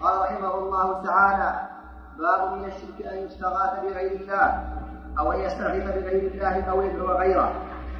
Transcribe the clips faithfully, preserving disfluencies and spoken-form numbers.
قال رحمه الله تعالى: باب من الشرك أن يستغاث بغير الله أو أن يستغيث بغير الله أو يدعو غيره.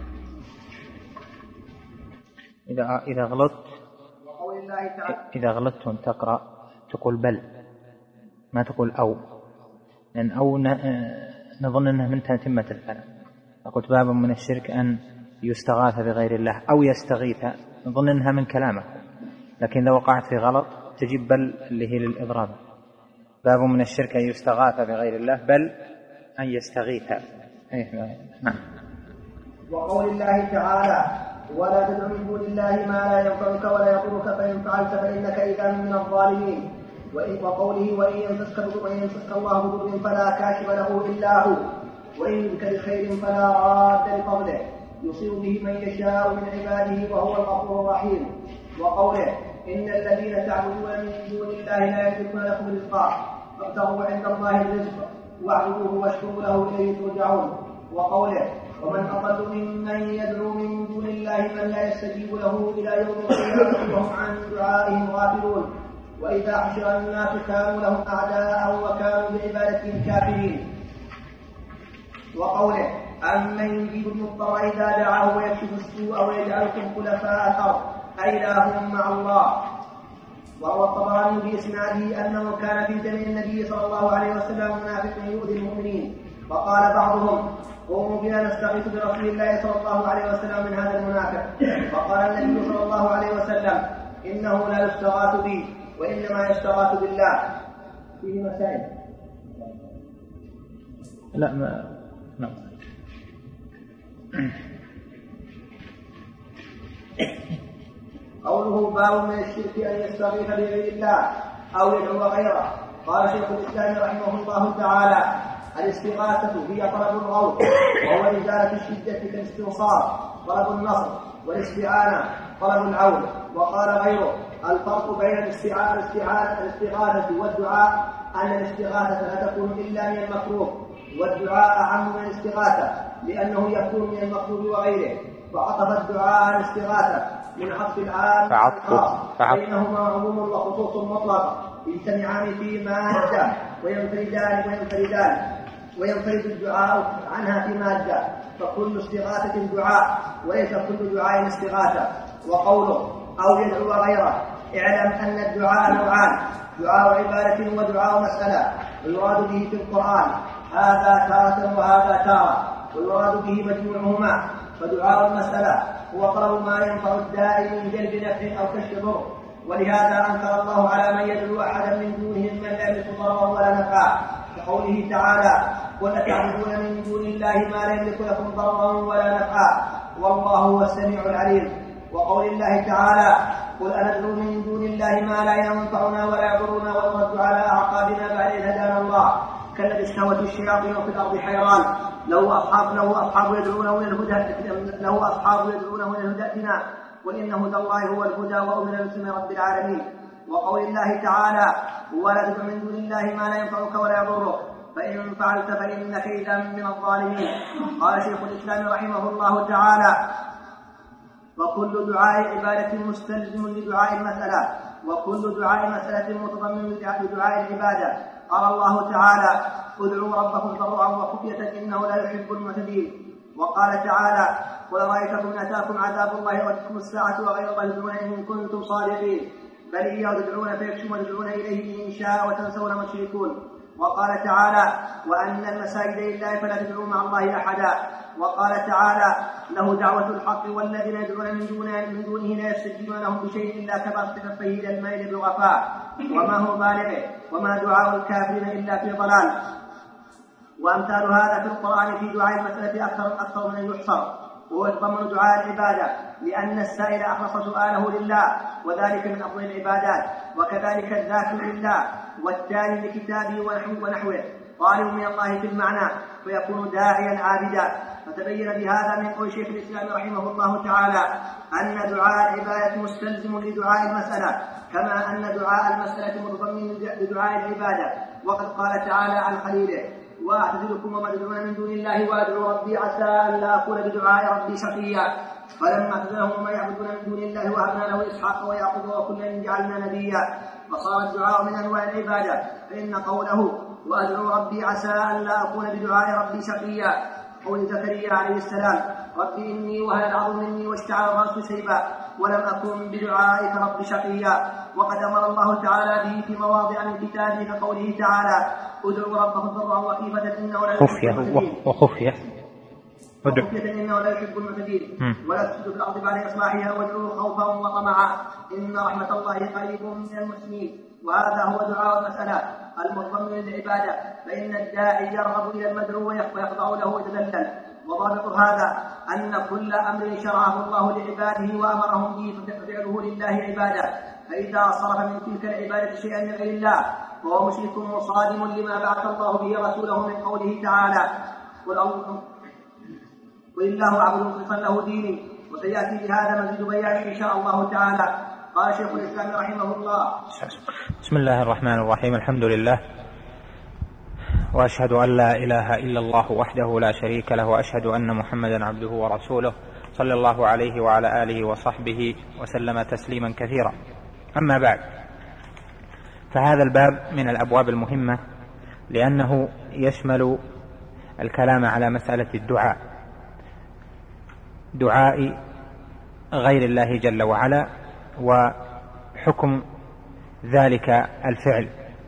إذا إذا غلطت إذا غلطت وأنت تقرأ تقول بل، ما تقول أو، لأن أو نظن أنها من تتمة الكلام. قلت باب من الشرك أن يستغاث بغير الله أو يستغيث، نظن أنها من كلامه، لكن إذا وقعت في غلط تجيب بل اللي هي للإضراب. باب من الشرك أن يستغاث بغير الله بل أن يستغيث. نعم. وقول الله تعالى: ولا تدع من دون الله ما لا ينفعك ولا يضرك فإن فعلت فإنك إذا من الظالمين. وقوله: وإن يمسسك الله بضر فلا كاشف له إلا هو وإن يردك بخير فلا راد لفضله يصيب به من يشاء من عباده وهو الغفور الرحيم. وقوله: إن الذين تعبدون من دون الله لا يملكون لكم رزقا فابتغوا عند الله الرزق واعبدوه واشكروا له إليه ترجعون. وقوله: ومن أضل ممن يدعو من دون الله من لا يستجيب له إلى يوم القيامة وهم عن دعائهم غافلون. وإذا حشر الناس كانوا لهم أعداء وكانوا بعبادتهم كافرين. وقوله: أمن يجيب المضطر إذا دعاه ويكشف السوء ويجعلكم خلفاء الأرض أإله مع الله. وهو الطبراني بإسناده أنه كان في زمن النبي صلى الله عليه وسلم منافق يؤذي المؤمنين، فقال بعضهم: قوموا بنا نستغيث برسول الله صلى الله عليه وسلم من هذا المنافق. فقال النبي صلى الله عليه وسلم: إنه لا يستغاث بي وإنما يستغاث بالله. فيه مسائل. لا ما نعم. قوله: باب من الشرك أن يستغيث بغير الله أو يدعو غيره. قال شيخ الإسلام رحمه الله تعالى: الاستغاثة هي طلب الغوث وهو إزالة الشدة كالاستنصار طلب النصر، والاستعانة طلب العون. وقال غيره: الفرق بين الاستغاثة والدعاء أن الاستغاثة لا تكون إلا من المكروه، والدعاء أعم من الاستغاثة لأنه يكون من المطلوب وغيره. فعطف الدعاء على الاستغاثة من عطف العام بينهما عموم وخصوص مطلق يجتمعان في مادة وينفردان وينفردان وينفرد الدعاء عنها في مادة، فكل استغاثة دعاء وليس كل دعاء استغاثة. وقوله: أو يدعو غيره، اعلم أن الدعاء نوعان: دعاء عبادة ودعاء مسألة، ويراد به في القرآن هذا تارة وهذا تارة، ويراد به مجموعهما. فدعاء المسألة هو طلب ما ينفع الداعي من جلب نفع أو كشف ضر، ولهذا أنكر الله على من يدعو أحدا من دونهم من لا يملك ضرا ولا نفعا، كقوله تعالى: قل أتعبدون من دون الله ما لا يملك لكم ضرا ولا نفعا والله هو السميع العليم. وقول الله تعالى: قل أندعو من دون الله ما لا ينفعنا ولا يضرنا ونرد على أعقابنا بعد إذ هدانا الله كالذي استهوته الشياطين في الأرض حيران له أصحاب له أصحاب يدعونه إلى الهدى له أصحاب يدعونه إلى الهدى ائتنا قل إن هدى الله هو الهدى وأمر باسم رب العالمين. وقول الله تعالى: ولا تدع من دون الله ما لا ينفعك ولا يضرك فإن فعلت فإنك إذا من الظالمين. قال شيخ الإسلام رحمه الله تعالى: وكل دعاء عبادة مستلزم لدعاء المسألة، وكل دعاء مسألة متضمن لدعاء العبادة. قال الله تعالى: ادعوا ربكم ضرعا وخفية إنه لا يحب المعتدين. وقال تعالى: قل رأيتكم إن أتاكم عذاب الله وتأتيكم الساعة وغير الله تدعون إن كنتم صادقين بل إياه تدعون فيكشف وتدعون إليه إن شاء وتنسون ما تشركون. وقال تعالى: وأن المساجد لله فلا تدعوا مع الله أحدا. وقال تعالى: له دعوة الحق والذين يدعون من دونه من دونه لا يستجيبون لهم بشيء إلا كبسط كفيه إلى الماء بالغفاء وما هو بالغه وما دعاء الكافرين إلا في ضلال. وأمثال هذا في القرآن في دعاء المسألة أكثر أكثر من أن يحصر، وهو يتضمن دعاء العبادة لأن السائل أخلص سؤاله لله وذلك من أفضل العبادات. وكذلك الذاكر لله والتالي لكتابه ونحوه طالب من الله في المعنى فيكون داعيا عابدا. فتبين بهذا من قول شيخ الإسلام رحمه الله تعالى أن دعاء العبادة مستلزم لدعاء المسألة كما أن دعاء المسألة متضمن لدعاء العبادة. وقد قال تعالى عن خليله: وأعتزلكم وما تدعون من دون الله وأدعو ربي عسى أن لا أكون بدعاء ربي شقيا. فلما اعتزلهم وما يعبدون من دون الله وهبنا له إسحاق ويعقوب وكلا جعلنا نبيا. وصار الدعاء من أنواع العبادة، فإن قوله وأدعو ربي عسى أن لا أكون بدعاء ربي شقيا، قول زكريا عليه السلام ربي إني وهن العظم مني واشتعل الرأس شيبا ولم أكن بدعائك رب شقيا. وقد أمر الله تعالى به في مواضع من كتابه كقوله تعالى ادعوا ربكم ضرعا وخيفة إنه لا يحب المعتدين وخفية وخفية إنه لا يحب المعتدين ولا تفسدوا في الأرض بعد إصلاحها وادعوه خوفا وطمعا إن رحمة الله قريب من المحسنين. وهذا هو دعاء المسألة المضمن للعبادة، فإن الداعي يرغب إلى المدعو ويخضع له ويتذلل. وضابط هذا أن كل أمر شرعه الله لعباده وأمرهم به ففعله لله عبادة، فإذا صرف من تلك العبادة شيئا من غير الله فهو مشرك مصادم لما بعث الله به رسوله من قوله تعالى قل الله أعبد مخلصا له ديني. وسيأتي بهذا مزيد بيان إن شاء الله تعالى. قال شيخ الإسلام رحمه الله بسم الله الرحمن الرحيم الحمد لله وأشهد أن لا إله إلا الله وحده لا شريك له وأشهد أن محمدا عبده ورسوله صلى الله عليه وعلى آله وصحبه وسلم تسليما كثيرا. أما بعد، فهذا الباب من الأبواب المهمة لأنه يشمل الكلام على مسألة الدعاء، دعاء غير الله جل وعلا وحكم ذلك الفعل.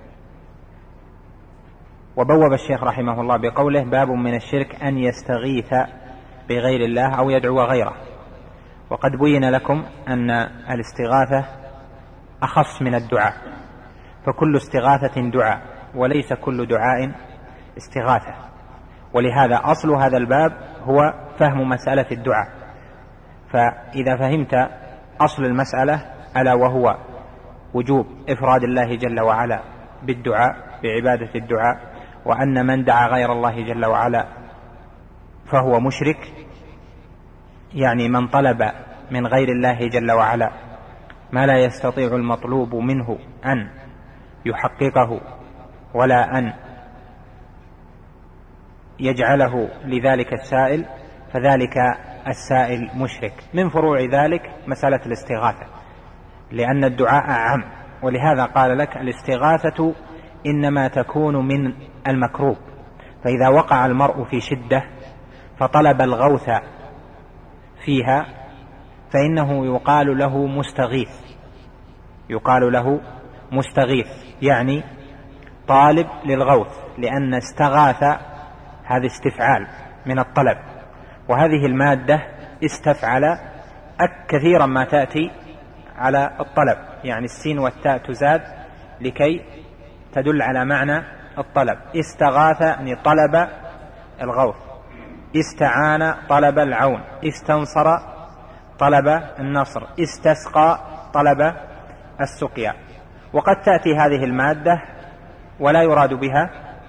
وبوب الشيخ رحمه الله بقوله باب من الشرك أن يستغيث بغير الله أو يدعو غيره. وقد بين لكم أن الاستغاثة أخص من الدعاء، فكل استغاثة دعاء وليس كل دعاء استغاثة. ولهذا أصل هذا الباب هو فهم مسألة الدعاء. فإذا فهمت أصل المسألة ألا وهو وجوب إفراد الله جل وعلا بالدعاء بعبادة الدعاء، وأن من دعا غير الله جل وعلا فهو مشرك، يعني من طلب من غير الله جل وعلا ما لا يستطيع المطلوب منه أن يحققه ولا أن يجعله لذلك السائل، فذلك السائل مشرك. من فروع ذلك مسألة الاستغاثة، لأن الدعاء عام، ولهذا قال لك الاستغاثة إنما تكون من المكروب. فإذا وقع المرء في شدة فطلب الغوث فيها فإنه يقال له مستغيث، يقال له مستغيث يعني طالب للغوث، لأن استغاث هذا استفعال من الطلب، وهذه المادة استفعل كثيرا ما تأتي على الطلب، يعني السين والتاء تزاد لكي تدل على معنى الطلب. استغاث يعني طلب الغوث، استعان طلب العون، استنصر طلب النصر، استسقى طلب السقيا. وقد تأتي هذه المادة ولا يراد بها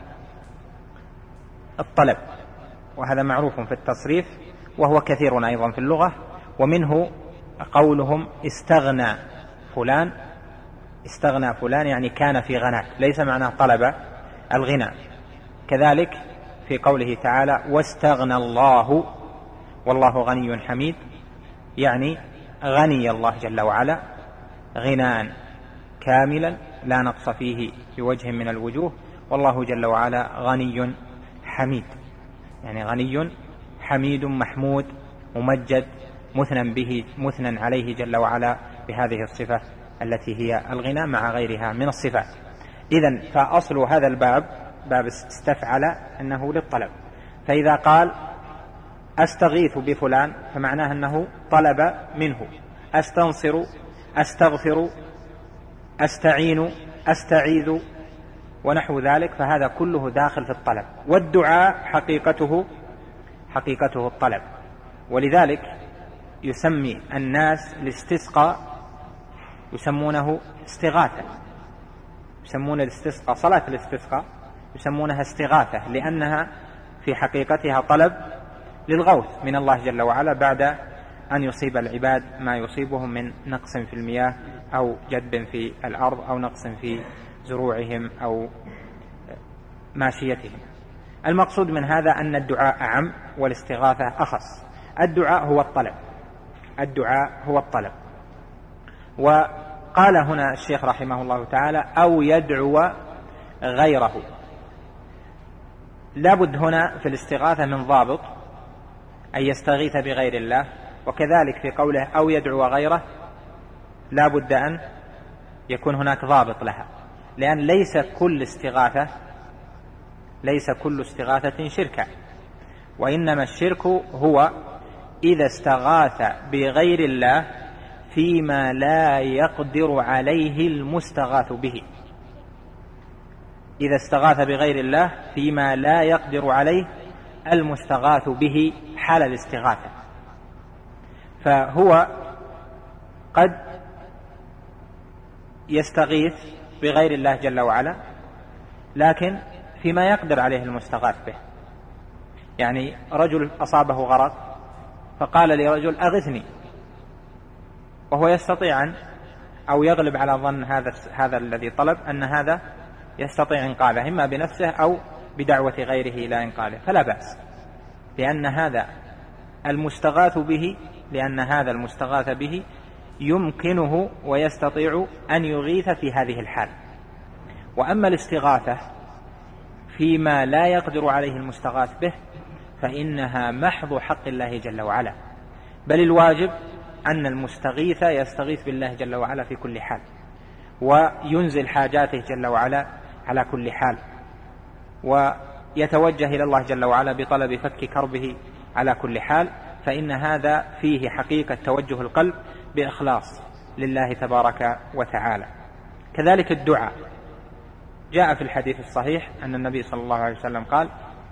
الطلب، وهذا معروف في التصريف وهو كثير أيضا في اللغة. ومنه قولهم استغنى فلان، استغنى فلان يعني كان في غنى، ليس معناه طلب الغنى. كذلك في قوله تعالى واستغنى الله والله غني حميد، يعني غني الله جل وعلا غناء كاملا لا نقص فيه بوجه من الوجوه، والله جل وعلا غني حميد، يعني غني حميد محمود ممجد مثنى به مثنى عليه جل وعلا بهذه الصفة التي هي الغنى مع غيرها من الصفات. إذن فأصل هذا الباب باب استفعل أنه للطلب. فإذا قال أستغيث بفلان فمعناه أنه طلب منه، أستنصر، أستغفر، أستعين، أستعيذ ونحو ذلك، فهذا كله داخل في الطلب. والدعاء حقيقته حقيقته الطلب. ولذلك يسمي الناس الاستسقاء يسمونه استغاثة، يسمون الاستسقاء صلاة الاستسقاء يسمونها استغاثة، لأنها في حقيقتها طلب للغوث من الله جل وعلا بعد أن يصيب العباد ما يصيبهم من نقص في المياه أو جدب في الأرض أو نقص في زروعهم أو ماشيتهم. المقصود من هذا أن الدعاء أعم والاستغاثة أخص. الدعاء هو الطلب، الدعاء هو الطلب. قال هنا الشيخ رحمه الله تعالى أو يدعو غيره. لابد هنا في الاستغاثة من ضابط أن يستغيث بغير الله، وكذلك في قوله أو يدعو غيره لابد أن يكون هناك ضابط لها، لأن ليس كل استغاثة ليس كل استغاثة شركا، وإنما الشرك هو إذا استغاث بغير الله فيما لا يقدر عليه المستغاث به. إذا استغاث بغير الله فيما لا يقدر عليه المستغاث به حال الاستغاثة، فهو قد يستغيث بغير الله جل وعلا لكن فيما يقدر عليه المستغاث به. يعني رجل أصابه غرق فقال لرجل أغثني، وهو يستطيع أن أو يغلب على ظن هذا هذا الذي طلب أن هذا يستطيع إنقاذه إما بنفسه أو بدعوة غيره إلى إنقاذه، فلا بأس، لأن هذا المستغاث به لأن هذا المستغاث به يمكنه ويستطيع أن يغيث في هذه الحال. وأما الاستغاثة فيما لا يقدر عليه المستغاث به فإنها محض حق الله جل وعلا، بل الواجب أن المستغيث يستغيث بالله جل وعلا في كل حال، وينزل حاجاته جل وعلا على كل حال، ويتوجه إلى الله جل وعلا بطلب فك كربه على كل حال، فإن هذا فيه حقيقة توجه القلب بإخلاص لله تبارك وتعالى. كذلك الدعاء، جاء في الحديث الصحيح أن النبي صلى الله عليه وسلم قال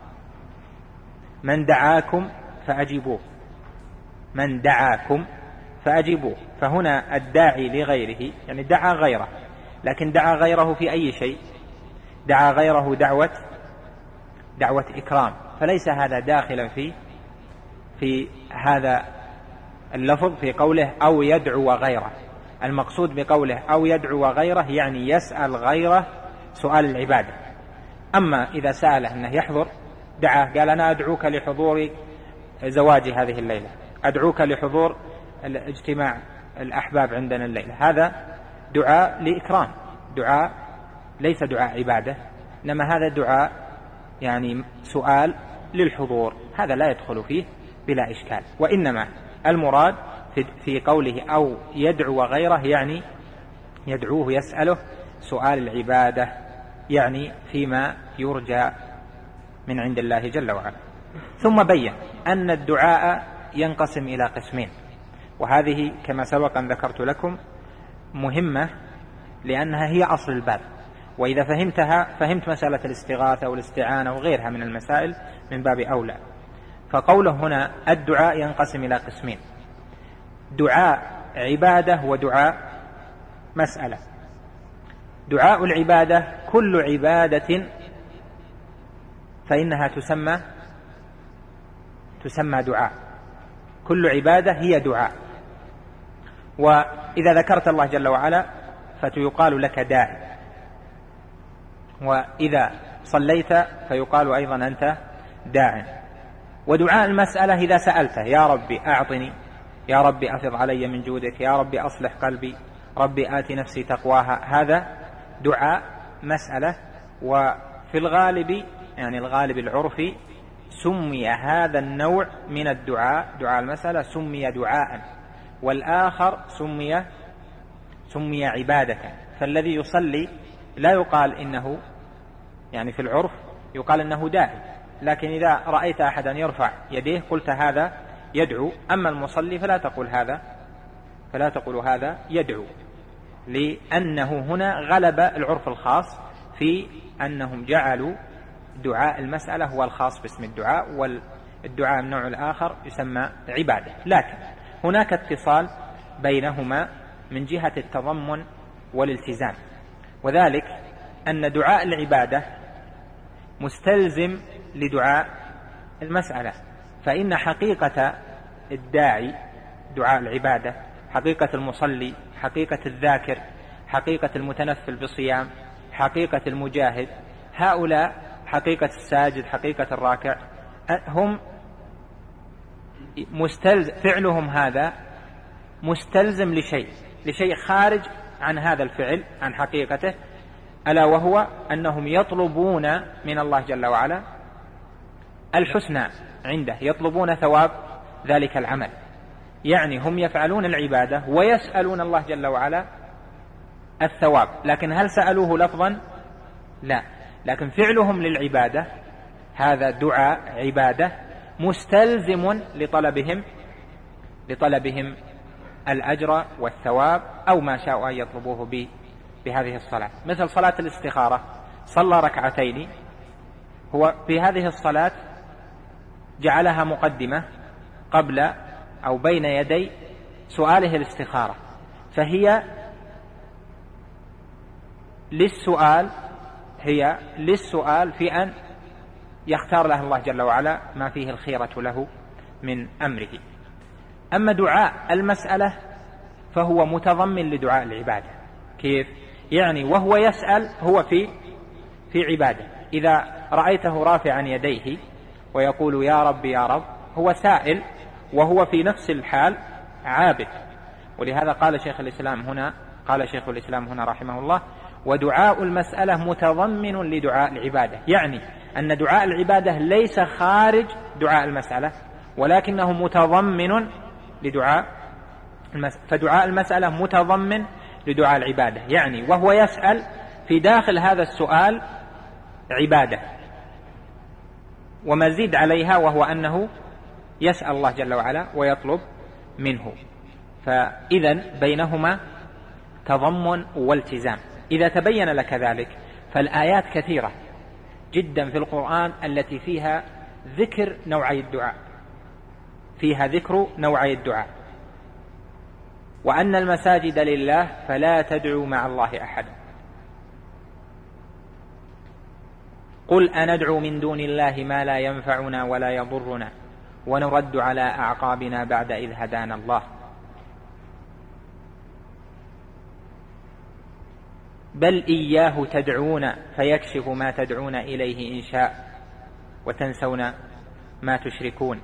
من دعاكم فأجيبوه، من دعاكم فأجيبوه. فهنا الداعي لغيره يعني دعا غيره، لكن دعا غيره في أي شيء؟ دعا غيره دعوة دعوة إكرام، فليس هذا داخلا في في هذا اللفظ في قوله أو يدعو غيره. المقصود بقوله أو يدعو غيره يعني يسأل غيره سؤال العبادة. أما إذا سأله أنه يحضر دعاه، قال أنا أدعوك لحضور زواجي هذه الليلة، أدعوك لحضور الاجتماع الأحباب عندنا الليلة، هذا دعاء لإكرام، دعاء ليس دعاء عبادة، إنما هذا دعاء يعني سؤال للحضور، هذا لا يدخل فيه بلا إشكال. وإنما المراد في قوله أو يدعو غيره يعني يدعوه يسأله سؤال العبادة، يعني فيما يرجى من عند الله جل وعلا. ثم بين أن الدعاء ينقسم إلى قسمين، وهذه كما سبق أن ذكرت لكم مهمة لأنها هي أصل الباب، وإذا فهمتها فهمت مسألة الاستغاثة والاستعانة وغيرها من المسائل من باب أولى. فقوله هنا الدعاء ينقسم إلى قسمين، دعاء عبادة ودعاء مسألة. دعاء العبادة كل عبادة فإنها تسمى تسمى دعاء، كل عبادة هي دعاء. وإذا ذكرت الله جل وعلا فيقال لك داعي، وإذا صليت فيقال أيضا أنت داع. ودعاء المسألة إذا سألته يا ربي أعطني، يا ربي أفض علي من جودك، يا ربي أصلح قلبي، ربي آتي نفسي تقواها، هذا دعاء مسألة. وفي الغالب يعني الغالب العرفي سمي هذا النوع من الدعاء دعاء المسألة سمي دعاء، والآخر سمي سمي عبادة. فالذي يصلي لا يقال إنه يعني في العرف يقال إنه داعي، لكن إذا رأيت أحدا يرفع يديه قلت هذا يدعو. أما المصلي فلا تقول هذا فلا تقول هذا يدعو، لأنه هنا غلب العرف الخاص في أنهم جعلوا دعاء المسألة هو الخاص باسم الدعاء، والدعاء النوع الآخر يسمى عبادة. لكن هناك اتصال بينهما من جهة التضمن والالتزام، وذلك أن دعاء العبادة مستلزم لدعاء المسألة، فإن حقيقة الداعي دعاء العبادة، حقيقة المصلي، حقيقة الذاكر، حقيقة المتنفل بصيام، حقيقة المجاهد، هؤلاء حقيقة الساجد، حقيقة الراكع، هم مستلزم فعلهم هذا مستلزم لشيء لشيء خارج عن هذا الفعل عن حقيقته، ألا وهو أنهم يطلبون من الله جل وعلا الحسنى عنده، يطلبون ثواب ذلك العمل، يعني هم يفعلون العبادة ويسألون الله جل وعلا الثواب، لكن هل سألوه لفظا؟ لا، لكن فعلهم للعبادة هذا دعاء عبادة مستلزم لطلبهم لطلبهم الأجر والثواب أو ما شاءوا أن يطلبوه به بهذه الصلاة. مثل صلاة الاستخارة، صلى ركعتين، هو في هذه الصلاة جعلها مقدمة قبل أو بين يدي سؤاله الاستخارة، فهي للسؤال هي للسؤال في أن يختار له الله جل وعلا ما فيه الخيرة له من أمره. أما دعاء المسألة فهو متضمن لدعاء العبادة. كيف؟ يعني وهو يسأل هو في في عبادة، إذا رأيته رافعا يديه ويقول يا رب يا رب هو سائل وهو في نفس الحال عابد. ولهذا قال شيخ الإسلام هنا قال شيخ الإسلام هنا رحمه الله: ودعاء المسألة متضمن لدعاء العبادة، يعني أن دعاء العبادة ليس خارج دعاء المسألة ولكنه متضمن لدعاء المسألة، فدعاء المسألة متضمن لدعاء العبادة، يعني وهو يسأل في داخل هذا السؤال عبادة ومزيد عليها، وهو أنه يسأل الله جل وعلا ويطلب منه، فإذا بينهما تضمن والتزام. إذا تبين لك ذلك فالآيات كثيرة جدا في القرآن التي فيها ذكر نوعي الدعاء فيها ذكر نوعي الدعاء وأن المساجد لله فلا تدعوا مع الله أحدا. قل أندعو من دون الله ما لا ينفعنا ولا يضرنا ونرد على أعقابنا بعد إذ هدانا الله بل إياه تدعون فيكشف ما تدعون إليه إن شاء وتنسون ما تشركون،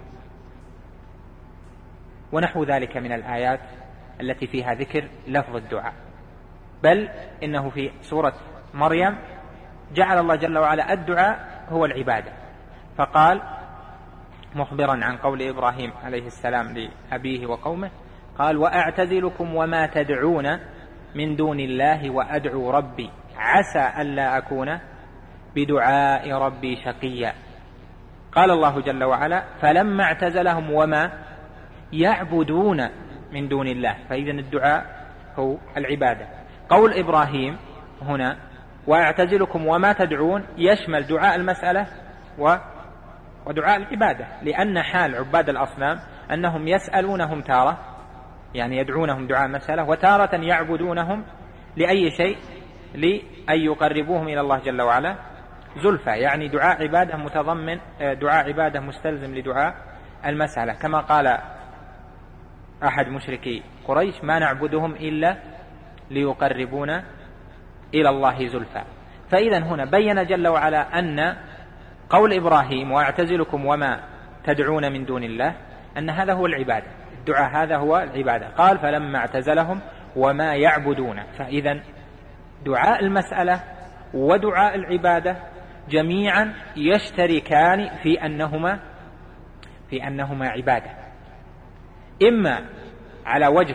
ونحو ذلك من الآيات التي فيها ذكر لفظ الدعاء. بل إنه في سورة مريم جعل الله جل وعلا الدعاء هو العبادة، فقال مخبرا عن قول إبراهيم عليه السلام لأبيه وقومه قال: وأعتزلكم وما تدعون من دون الله وأدعو ربي عسى ألا أكون بدعاء ربي شقيا. قال الله جل وعلا: فلما اعتزلهم وما يعبدون من دون الله، فإذن الدعاء هو العبادة. قول إبراهيم هنا وأعتزلكم وما تدعون يشمل دعاء المسألة ودعاء العبادة، لأن حال عباد الأصنام أنهم يسألونهم تارة، يعني يدعونهم دعاء المسألة، وتارة يعبدونهم لأي شيء لأن يقربوهم إلى الله جل وعلا زلفى، يعني دعاء عبادة متضمن دعاء عبادة مستلزم لدعاء المسألة، كما قال أحد مشركي قريش: ما نعبدهم إلا ليقربونا إلى الله زلفى. فإذا هنا بين جل وعلا أن قول إبراهيم وأعتزلكم وما تدعون من دون الله أن هذا هو العبادة، الدعاء هذا هو العبادة. قال: فلما اعتزلهم وما يعبدون، فإذا دعاء المسألة ودعاء العبادة جميعا يشتركان في أنهما في أنهما عبادة، إما على وجه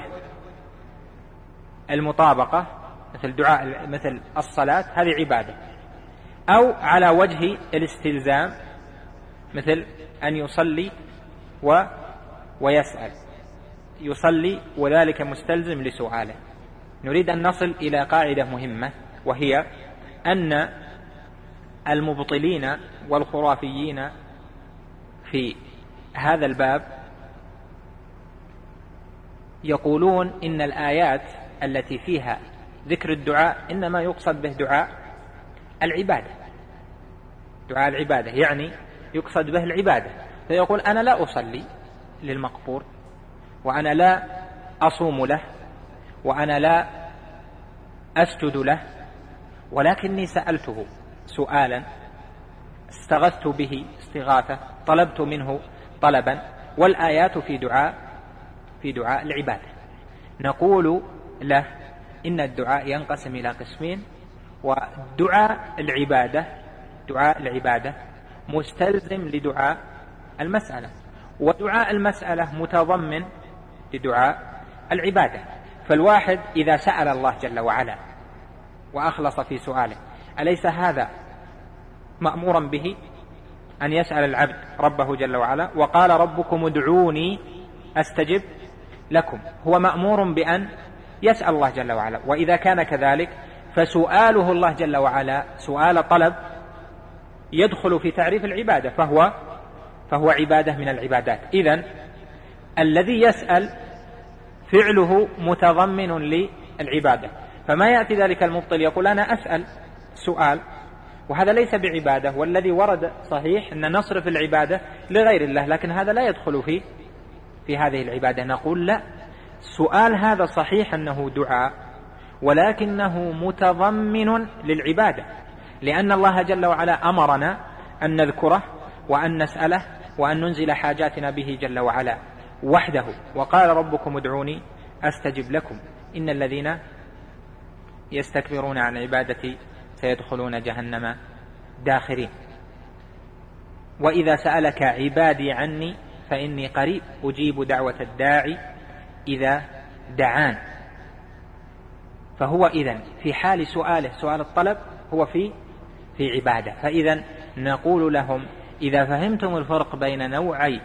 المطابقة مثل دعاء مثل الصلاة هذه عبادة، أو على وجه الاستلزام مثل أن يصلي و ويسأل يصلي وذلك مستلزم لسؤاله. نريد أن نصل إلى قاعدة مهمة، وهي أن المبطلين والخرافيين في هذا الباب يقولون إن الآيات التي فيها ذكر الدعاء إنما يقصد به دعاء العبادة، دعاء العبادة يعني يقصد به العبادة، فيقول: أنا لا أصلي للمقبور، وأنا لا أصوم له، وأنا لا أسجد له، ولكني سألته سؤالا استغثت به استغاثة، طلبت منه طلبا، والآيات في دعاء في دعاء العبادة. نقول له إن الدعاء ينقسم إلى قسمين، ودعاء العبادة دعاء العبادة مستلزم لدعاء المسألة، ودعاء المسألة متضمن لدعاء العبادة. فالواحد إذا سأل الله جل وعلا وأخلص في سؤاله، أليس هذا مأمورا به أن يسأل العبد ربه جل وعلا؟ وقال ربكم ادعوني أستجب لكم، هو مأمور بأن يسأل الله جل وعلا. وإذا كان كذلك فسؤاله الله جل وعلا سؤال طلب يدخل في تعريف العبادة، فهو فهو عبادة من العبادات. إذن الذي يسأل فعله متضمن للعبادة، فما يأتي ذلك المبطل يقول أنا أسأل سؤال وهذا ليس بعبادة، والذي ورد صحيح أن نصرف العبادة لغير الله، لكن هذا لا يدخل في في هذه العبادة. نقول لا، سؤال هذا صحيح أنه دعاء ولكنه متضمن للعبادة، لأن الله جل وعلا أمرنا أن نذكره وأن نسأله وأن ننزل حاجاتنا به جل وعلا وحده. وقال ربكم ادعوني أستجب لكم إن الذين يستكبرون عن عبادتي سيدخلون جهنم داخرين. وإذا سألك عبادي عني فإني قريب أجيب دعوة الداعي إذا دعان. فهو إذن في حال سؤاله سؤال الطلب هو في في عبادة. فإذن نقول لهم إذا فهمتم الفرق بين نوعي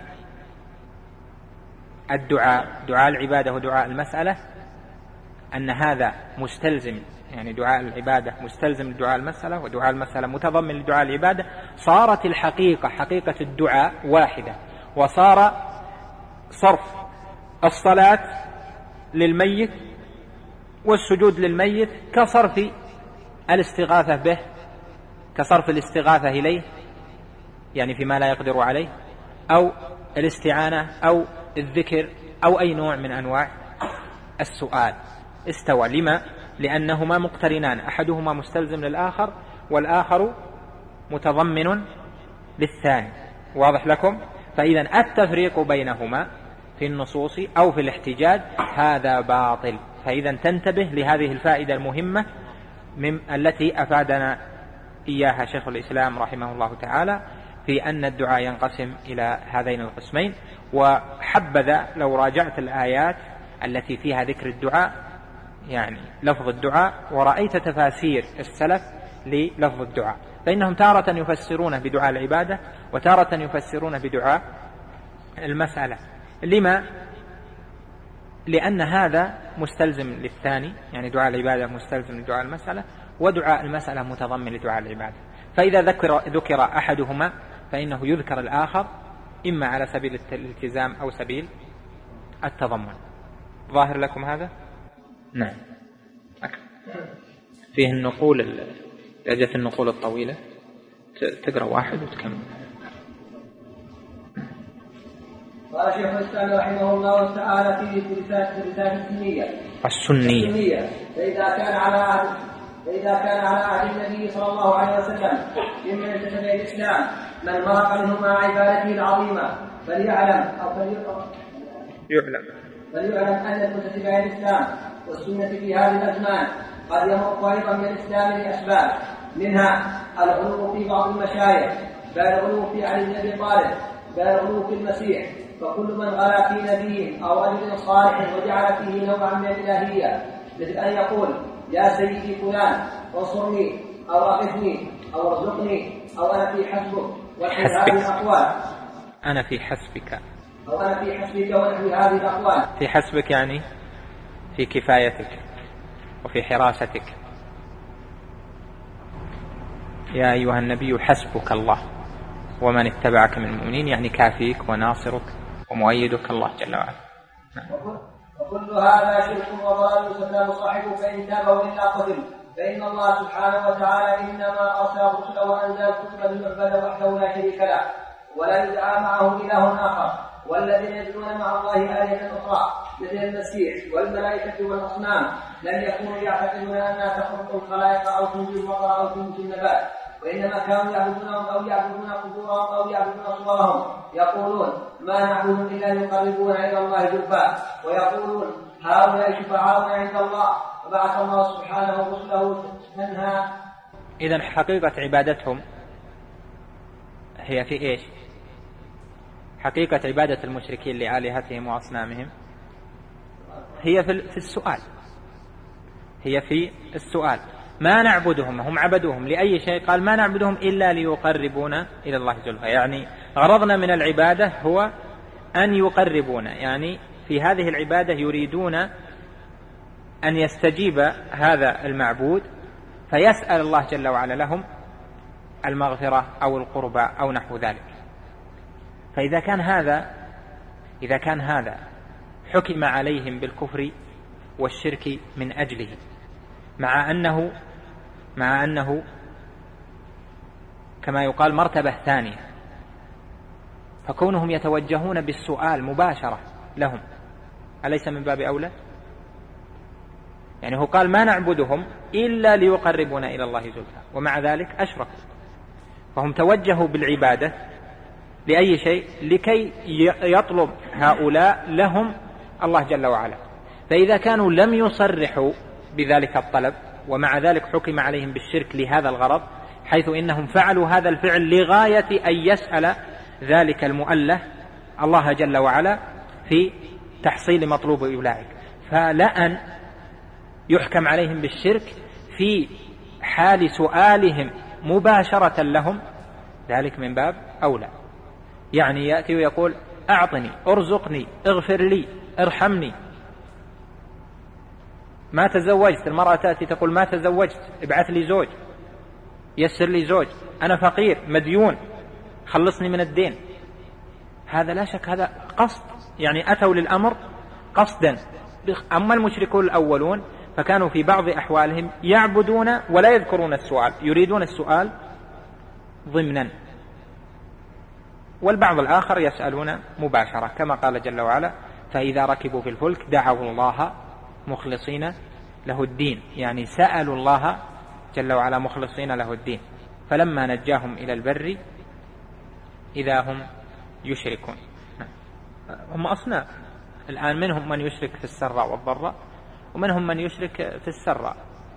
الدعاء، دعاء العبادة ودعاء المسألة، أن هذا مستلزم، يعني دعاء العبادة مستلزم لدعاء المسألة ودعاء المسألة متضمن لدعاء العبادة، صارت الحقيقة حقيقة الدعاء واحدة، وصار صرف الصلاة للميت والسجود للميت كصرف الاستغاثة به، كصرف الاستغاثة إليه يعني فيما لا يقدر عليه، أو الاستعانة أو الذكر أو أي نوع من أنواع السؤال. استوى. لما؟ لأنهما مقترنان، أحدهما مستلزم للآخر والآخر متضمن للثاني. واضح لكم؟ فإذا التفريق بينهما في النصوص أو في الاحتجاج هذا باطل. فإذا تنتبه لهذه الفائدة المهمة من التي أفادنا إياها شيخ الإسلام رحمه الله تعالى في أن الدعاء ينقسم إلى هذين القسمين. وحبذا لو راجعت الآيات التي فيها ذكر الدعاء، يعني لفظ الدعاء، ورأيت تفاسير السلف للفظ الدعاء، فإنهم تارة يفسرونه بدعاء العبادة وتارة يفسرونه بدعاء المسألة. لما؟ لأن هذا مستلزم للثاني، يعني دعاء العبادة مستلزم لدعاء المسألة، ودعاء المسألة متضمن لدعاء العبادة. فإذا ذكر, ذكر أحدهما فإنه يذكر الآخر إما على سبيل الالتزام أو سبيل التضمن. ظاهر لكم هذا؟ نعم. فيه النقول، لأجة النقول الطويلة تقرأ واحد وتكمل. قال شيخ الإسلام رحمه الله تعالى في رسالة السنية السنية فإذا كان على عهد فإذا كان على عهد النبي صلى الله عليه وسلم ممن انتسب إلى الإسلام من مرق منه مع عبادته العظيمة فليعلم أو يعلم فليعلم أن المنتسب إلى الإسلام والسنة في هذه الأزمان قد يمر أيضا من الإسلام لأسباب، منها الغلو في بعض المشايخ، بل الغلو في علي بن أبي طالب، بل الغلو في المسيح. فكل من غلا في نبي أو رجل صالح وجعل فيه نوعا من الإلهية، مثل أن يقول يا سيدي فلان انصرني أو أغثني أو ارزقني أو أنا في حسبك ونحو هذه الأقوال أنا في حسبك أو أنا في حسبك ونحو هذه الأقوال. في حسبك يعني في كفايتك وفي حراستك. يا أيها النبي حسبك الله ومن اتبعك من المؤمنين، يعني كافيك وناصرك ومؤيدك الله جل وعلا. وكل هذا شرك وضلال يسلم صاحبه فإن تاب وإلا قتل. فإن الله سبحانه وتعالى إنما أرسل الرسل وأنزل الكتب ليعبد وحده لا شريك له ولا يدعى معه إله آخر. والذين يدعون مع الله آلهة أخرى مثل المسيح والملائكة والأصنام لم يكونوا يعتقدون أنها تخلق الخلائق أو تنجي المطر أو تنجي النبات، وإنما كانوا يعبدونهم أو يعبدون قبورهم أو يعبدون صورهم يقولون ما نعبدهم إلا ليقربونا إلى الله زلفى، ويقولون هؤلاء شفعاؤنا عند الله، وبعث الله سبحانه رسله منها. إذن حقيقة عبادتهم هي في إيش؟ حقيقة عبادة المشركين لآلهتهم وأصنامهم هي في السؤال، هي في السؤال. ما نعبدهم، هم عبدوهم لأي شيء؟ قال ما نعبدهم إلا ليقربونا إلى الله زلفى، يعني غرضنا من العبادة هو أن يقربونا، يعني في هذه العبادة يريدون أن يستجيب هذا المعبود فيسأل الله جل وعلا لهم المغفرة أو القربى أو نحو ذلك. فإذا كان هذا إذا كان هذا حكم عليهم بالكفر والشرك من أجله، مع أنه مع أنه كما يقال مرتبة ثانية، فكونهم يتوجهون بالسؤال مباشرة لهم أليس من باب أولى؟ يعني هو قال ما نعبدهم إلا ليقربونا إلى الله زلفى، ومع ذلك أشركوا، فهم توجهوا بالعبادة لأي شيء؟ لكي يطلب هؤلاء لهم الله جل وعلا. فإذا كانوا لم يصرحوا بذلك الطلب ومع ذلك حكم عليهم بالشرك لهذا الغرض، حيث إنهم فعلوا هذا الفعل لغاية أن يسأل ذلك المؤله الله جل وعلا في تحصيل مطلوب أولئك، فلأن يحكم عليهم بالشرك في حال سؤالهم مباشرة لهم ذلك من باب أولى. يعني يأتي ويقول أعطني، أرزقني، اغفر لي، ارحمني. ما تزوجت، المرأة تأتي تقول ما تزوجت، ابعث لي زوج، يسر لي زوج، أنا فقير مديون، خلصني من الدين. هذا لا شك هذا قصد، يعني أتوا للأمر قصدا. أما المشركون الأولون فكانوا في بعض أحوالهم يعبدون ولا يذكرون السؤال، يريدون السؤال ضمنا، والبعض الآخر يسألون مباشرة، كما قال جل وعلا فإذا ركبوا في الفلك دعوا الله مخلصين له الدين، يعني سألوا الله جل وعلا مخلصين له الدين، فلما نجاهم إلى البر إذا هم يشركون. هم أصناف الآن، منهم من يشرك في السراء والضراء، ومنهم من يشرك في السراء.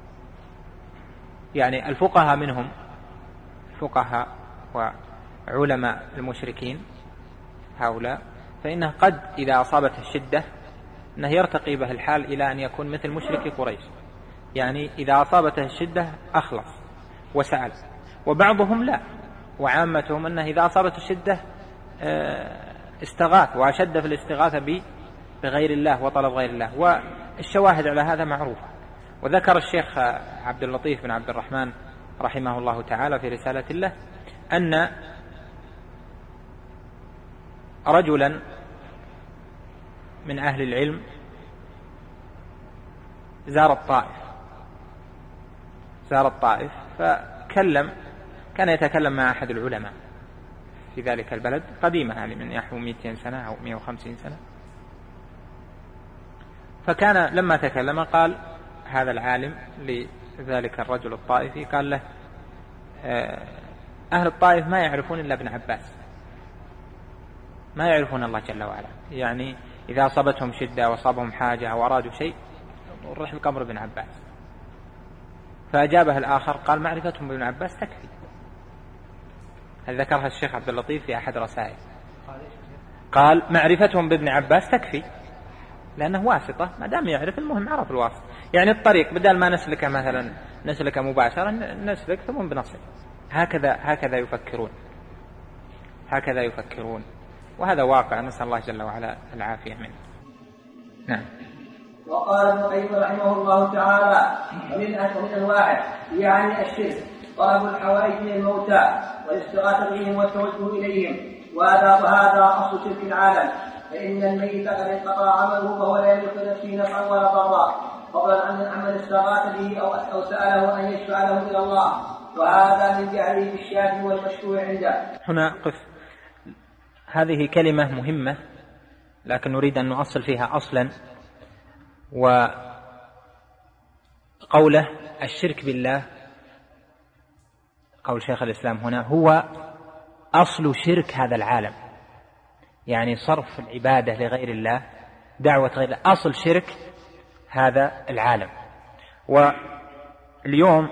يعني الفقهاء منهم، فقهاء وعلماء المشركين هؤلاء، فإنه قد إذا أصابته الشدة أنه يرتقي به الحال إلى أن يكون مثل مشرك قريش، يعني إذا أصابته الشدة أخلص وسأل. وبعضهم لا، وعامتهم أنه إذا أصابته الشدة استغاث وأشد في الاستغاثة بغير الله وطلب غير الله، والشواهد على هذا معروفة. وذكر الشيخ عبد اللطيف بن عبد الرحمن رحمه الله تعالى في رسالة له أن رجلا من أهل العلم زار الطائف زار الطائف فكلم، كان يتكلم مع أحد العلماء في ذلك البلد قديمة، يعني من نحو مئتين سنة أو مئة وخمسين سنة. فكان لما تكلم قال هذا العالم لذلك الرجل الطائفي، قال له أهل الطائف ما يعرفون إلا ابن عباس، ما يعرفون الله جل وعلا، يعني إذا أصابتهم شدة وأصابهم حاجة أو أرادوا شيء نروح القبر ابن عباس. فأجابه الآخر قال معرفتهم بابن عباس تكفي. هذا ذكرها الشيخ عبد اللطيف في أحد رسائل، قال معرفتهم بابن عباس تكفي، لأنه واسطة، ما دام يعرف المهم عرف الواسطة، يعني الطريق بدل ما نسلك مثلا نسلك مباشرة نسلك ثم بنصل. هكذا هكذا يفكرون هكذا يفكرون وهذا واقع، نسأل الله جل وعلا العافية منه. نعم. وقال ابن القيم رحمه الله تعالى من أنواعه يعني الشرك طلب الحوائج من الموتى والاستغاثة بهم والتوجه إليهم، وهذا وهذا أصل شرك العالم، فإن الميت قد انقطع عمله فهو لا يملك نفسه نفعا ولا ضرا، فضلا عن العمل استغاث به أو أو سأله أن يشفع له إلى الله، وهذا من جهله بالشافي والمشفوع عنده. هنا قف، هذه كلمة مهمة لكن نريد أن نؤصل فيها أصلا، وقوله الشرك بالله، قول شيخ الإسلام هنا هو أصل شرك هذا العالم، يعني صرف العبادة لغير الله، دعوة غير الله، أصل شرك هذا العالم. واليوم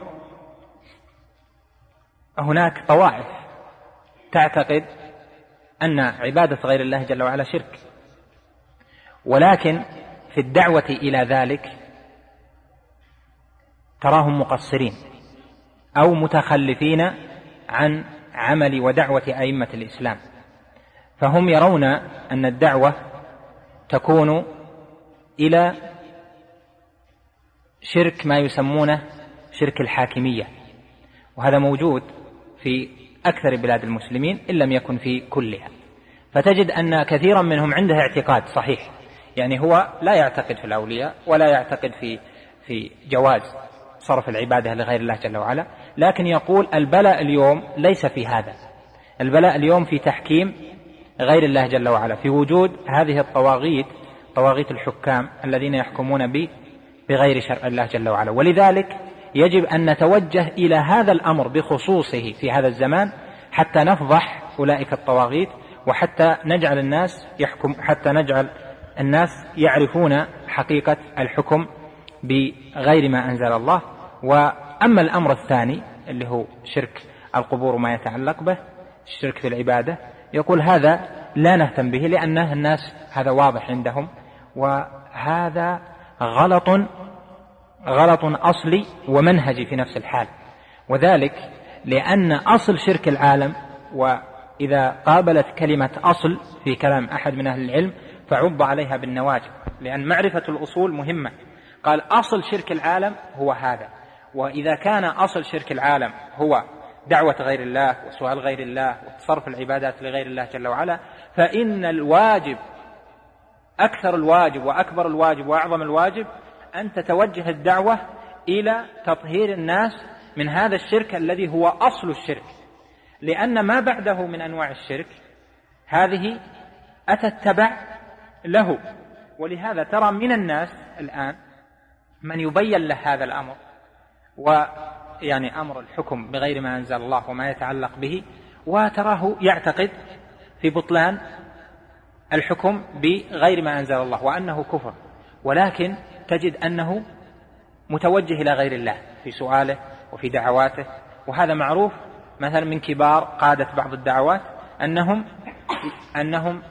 هناك طوائف تعتقد أن عبادة غير الله جل وعلا شرك، ولكن في الدعوة إلى ذلك تراهم مقصرين أو متخلفين عن عمل ودعوة أئمة الإسلام، فهم يرون أن الدعوة تكون إلى شرك ما يسمونه شرك الحاكمية، وهذا موجود في أكثر بلاد المسلمين إن لم يكن في كلها. فتجد أن كثيرا منهم عنده اعتقاد صحيح، يعني هو لا يعتقد في الأولياء ولا يعتقد في في جواز صرف العبادة لغير الله جل وعلا، لكن يقول البلاء اليوم ليس في هذا، البلاء اليوم في تحكيم غير الله جل وعلا، في وجود هذه الطواغيت، طواغيت الحكام الذين يحكمون بغير شرع الله جل وعلا. ولذلك يجب أن نتوجه إلى هذا الأمر بخصوصه في هذا الزمان حتى نفضح أولئك الطواغيت، وحتى نجعل الناس يحكم حتى نجعل الناس يعرفون حقيقة الحكم بغير ما أنزل الله. وأما الأمر الثاني اللي هو شرك القبور وما يتعلق به، الشرك في العبادة، يقول هذا لا نهتم به لأنه الناس هذا واضح عندهم، وهذا غلط غلط أصلي ومنهجي في نفس الحال، وذلك لأن أصل شرك العالم، وإذا قابلت كلمة أصل في كلام أحد من أهل العلم فعض عليها بالنواجذ، لأن معرفة الأصول مهمة. قال أصل شرك العالم هو هذا، وإذا كان أصل شرك العالم هو دعوة غير الله وسؤال غير الله وصرف العبادات لغير الله جل وعلا، فإن الواجب أكثر الواجب وأكبر الواجب وأعظم الواجب أن تتوجه الدعوة إلى تطهير الناس من هذا الشرك الذي هو أصل الشرك، لأن ما بعده من أنواع الشرك هذه أتت تبع له. ولهذا ترى من الناس الآن من يبين له هذا الأمر، ويعني أمر الحكم بغير ما أنزل الله وما يتعلق به، وتراه يعتقد في بطلان الحكم بغير ما أنزل الله وأنه كفر، ولكن تجد أنه متوجه إلى غير الله في سؤاله وفي دعواته. وهذا معروف مثلا من كبار قادة بعض الدعوات أنهم أنهم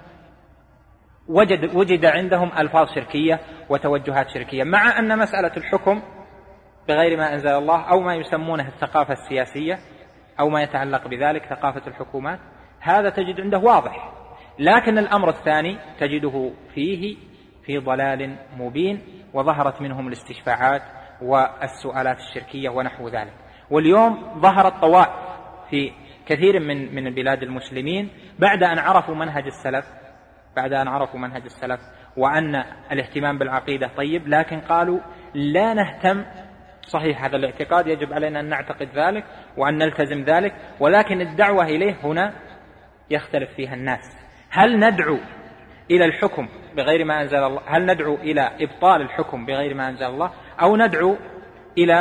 وجد, وجد عندهم ألفاظ شركية وتوجهات شركية، مع أن مسألة الحكم بغير ما أنزل الله أو ما يسمونه الثقافة السياسية أو ما يتعلق بذلك ثقافة الحكومات، هذا تجد عنده واضح، لكن الأمر الثاني تجده فيه في ضلال مبين، وظهرت منهم الاستشفاعات والسؤالات الشركية ونحو ذلك. واليوم ظهرت طوائف في كثير من من بلاد المسلمين بعد أن عرفوا منهج السلف بعد أن عرفوا منهج السلف وأن الاهتمام بالعقيدة طيب، لكن قالوا لا نهتم. صحيح هذا الاعتقاد يجب علينا أن نعتقد ذلك وأن نلتزم ذلك، ولكن الدعوة إليه هنا يختلف فيها الناس. هل ندعو إلى الحكم بغير ما أنزل الله، هل ندعو إلى إبطال الحكم بغير ما أنزل الله، أو ندعو إلى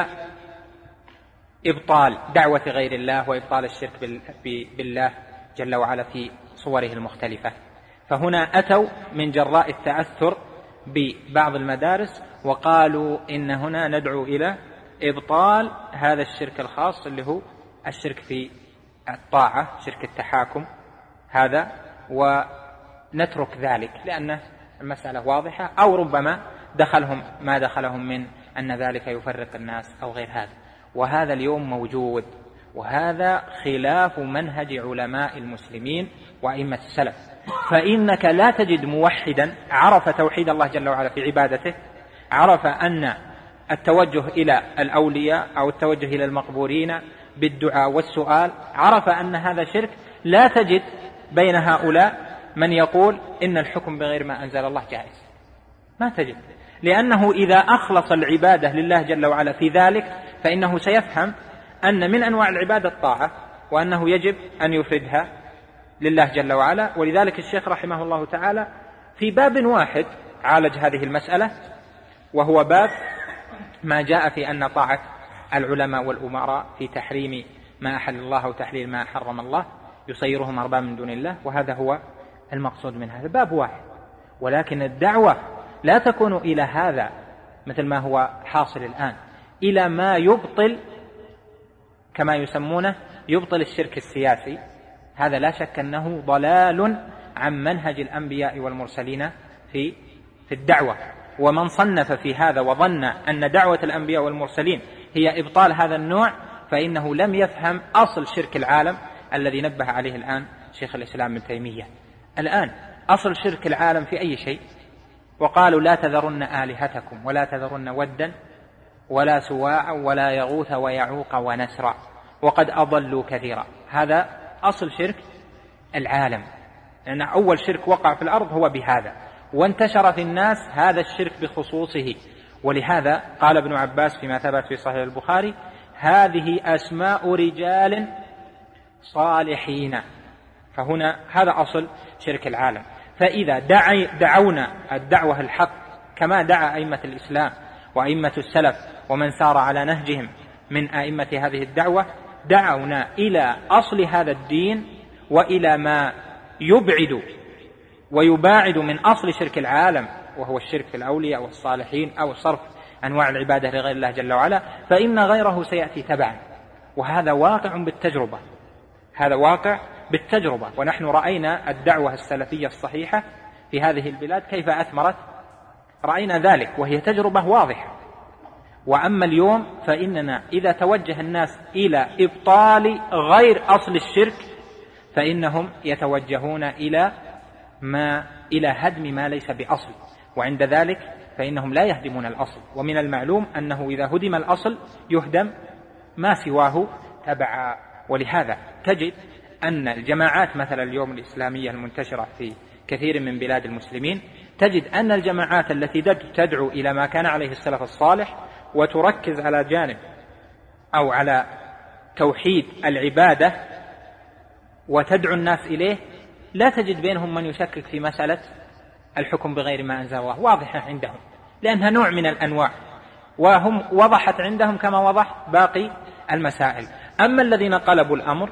إبطال دعوة غير الله وإبطال الشرك بالله جل وعلا في صوره المختلفة؟ فهنا أتوا من جراء التأثر ببعض المدارس وقالوا إن هنا ندعو إلى إبطال هذا الشرك الخاص اللي هو الشرك في الطاعة، شرك التحاكم هذا، ونترك ذلك لأن المسألة واضحة، أو ربما دخلهم ما دخلهم من أن ذلك يفرق الناس أو غير هذا. وهذا اليوم موجود، وهذا خلاف منهج علماء المسلمين وأئمة السلف. فإنك لا تجد موحدا عرف توحيد الله جل وعلا في عبادته، عرف أن التوجه إلى الأولياء أو التوجه إلى المقبورين بالدعاء والسؤال عرف أن هذا شرك، لا تجد بين هؤلاء من يقول إن الحكم بغير ما أنزل الله جائز، ما تجد، لأنه إذا أخلص العبادة لله جل وعلا في ذلك فإنه سيفهم أن من أنواع العبادة الطاعة، وأنه يجب أن يفردها لله جل وعلا. ولذلك الشيخ رحمه الله تعالى في باب واحد عالج هذه المسألة، وهو باب ما جاء في أن طاعة العلماء والأمراء في تحريم ما أحل الله وتحليل ما حرم الله يصيرهم أرباب من دون الله، وهذا هو المقصود من هذا باب واحد، ولكن الدعوة لا تكون إلى هذا مثل ما هو حاصل الآن، إلى ما يبطل كما يسمونه يبطل الشرك السياسي. هذا لا شك أنه ضلال عن منهج الأنبياء والمرسلين في في الدعوة. ومن صنف في هذا وظن أن دعوة الأنبياء والمرسلين هي إبطال هذا النوع فإنه لم يفهم أصل شرك العالم الذي نبه عليه الآن شيخ الإسلام ابن تيمية. الآن أصل شرك العالم في أي شيء؟ وقالوا لا تذرن آلهتكم ولا تذرن ودا ولا سواعا ولا يغوث ويعوق ونسرا وقد أضلوا كثيرا. هذا أصل شرك العالم، لأن أول شرك وقع في الأرض هو بهذا، وانتشر في الناس هذا الشرك بخصوصه. ولهذا قال ابن عباس فيما ثبت في صحيح البخاري: هذه أسماء رجال صالحين. فهنا هذا أصل شرك العالم. فإذا دعي دعونا الدعوة الحق كما دعا أئمة الإسلام وأئمة السلف ومن سار على نهجهم من أئمة هذه الدعوة، دعونا إلى أصل هذا الدين وإلى ما يبعد ويباعد من أصل شرك العالم، وهو الشرك في الأولياء والصالحين أو صرف أنواع العبادة لغير الله جل وعلا، فإن غيره سيأتي تبعا. وهذا واقع بالتجربة، هذا واقع بالتجربة. ونحن رأينا الدعوة السلفية الصحيحة في هذه البلاد كيف أثمرت، رأينا ذلك وهي تجربة واضحة. وأما اليوم فإننا إذا توجه الناس إلى إبطال غير أصل الشرك فإنهم يتوجهون إلى ما إلى هدم ما ليس بأصل، وعند ذلك فإنهم لا يهدمون الأصل. ومن المعلوم أنه إذا هدم الأصل يهدم ما سواه تبعا. ولهذا تجد أن الجماعات مثلا اليوم الإسلامية المنتشرة في كثير من بلاد المسلمين، تجد أن الجماعات التي تدعو إلى ما كان عليه السلف الصالح وتركز على جانب أو على توحيد العبادة وتدعو الناس إليه، لا تجد بينهم من يشكك في مسألة الحكم بغير ما أنزل الله، واضحة عندهم لأنها نوع من الأنواع، وهم وضحت عندهم كما وضح باقي المسائل. أما الذين قلبوا الأمر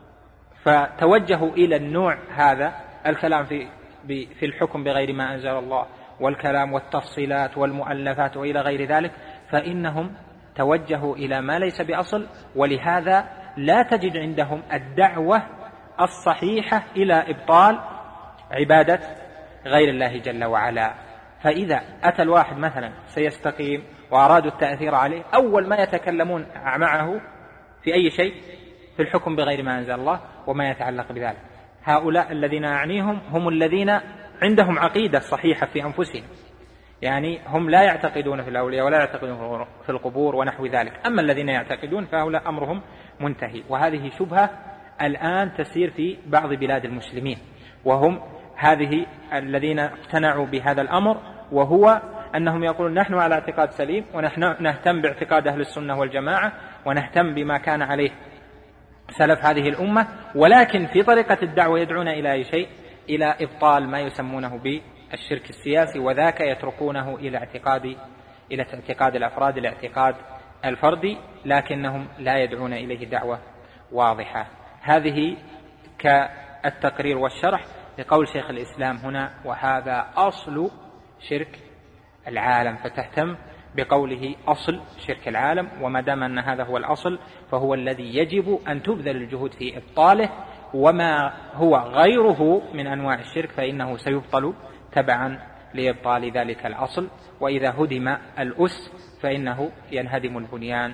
فتوجهوا إلى النوع هذا، الكلام في في الحكم بغير ما أنزل الله والكلام والتفصيلات والمؤلفات وإلى غير ذلك، فإنهم توجهوا إلى ما ليس بأصل. ولهذا لا تجد عندهم الدعوة الصحيحة إلى إبطال عبادة غير الله جل وعلا. فإذا أتى الواحد مثلا سيستقيم وأرادوا التأثير عليه، أول ما يتكلمون معه في أي شيء في الحكم بغير ما أنزل الله وما يتعلق بذلك. هؤلاء الذين أعنيهم هم الذين عندهم عقيدة صحيحة في أنفسهم، يعني هم لا يعتقدون في الأولياء ولا يعتقدون في القبور ونحو ذلك. أما الذين يعتقدون فهؤلاء أمرهم منتهي. وهذه شبهة الآن تسير في بعض بلاد المسلمين، وهم هذه الذين اقتنعوا بهذا الأمر، وهو أنهم يقولون نحن على اعتقاد سليم ونحن نهتم باعتقاد أهل السنة والجماعة ونهتم بما كان عليه سلف هذه الأمة، ولكن في طريقة الدعوة يدعون إلى أي شيء؟ إلى إبطال ما يسمونه بالشرك السياسي، وذاك يتركونه إلى اعتقاد إلى اعتقاد الأفراد، الاعتقاد الفردي، لكنهم لا يدعون إليه دعوة واضحة. هذه كالتقرير والشرح لقول شيخ الإسلام هنا: وهذا أصل شرك العالم. فتهتم بقوله أصل شرك العالم، وما دام أن هذا هو الأصل فهو الذي يجب أن تبذل الجهود في إبطاله، وما هو غيره من أنواع الشرك فإنه سيبطل تبعا لإبطال ذلك الأصل. وإذا هدم الأس فإنه ينهدم البنيان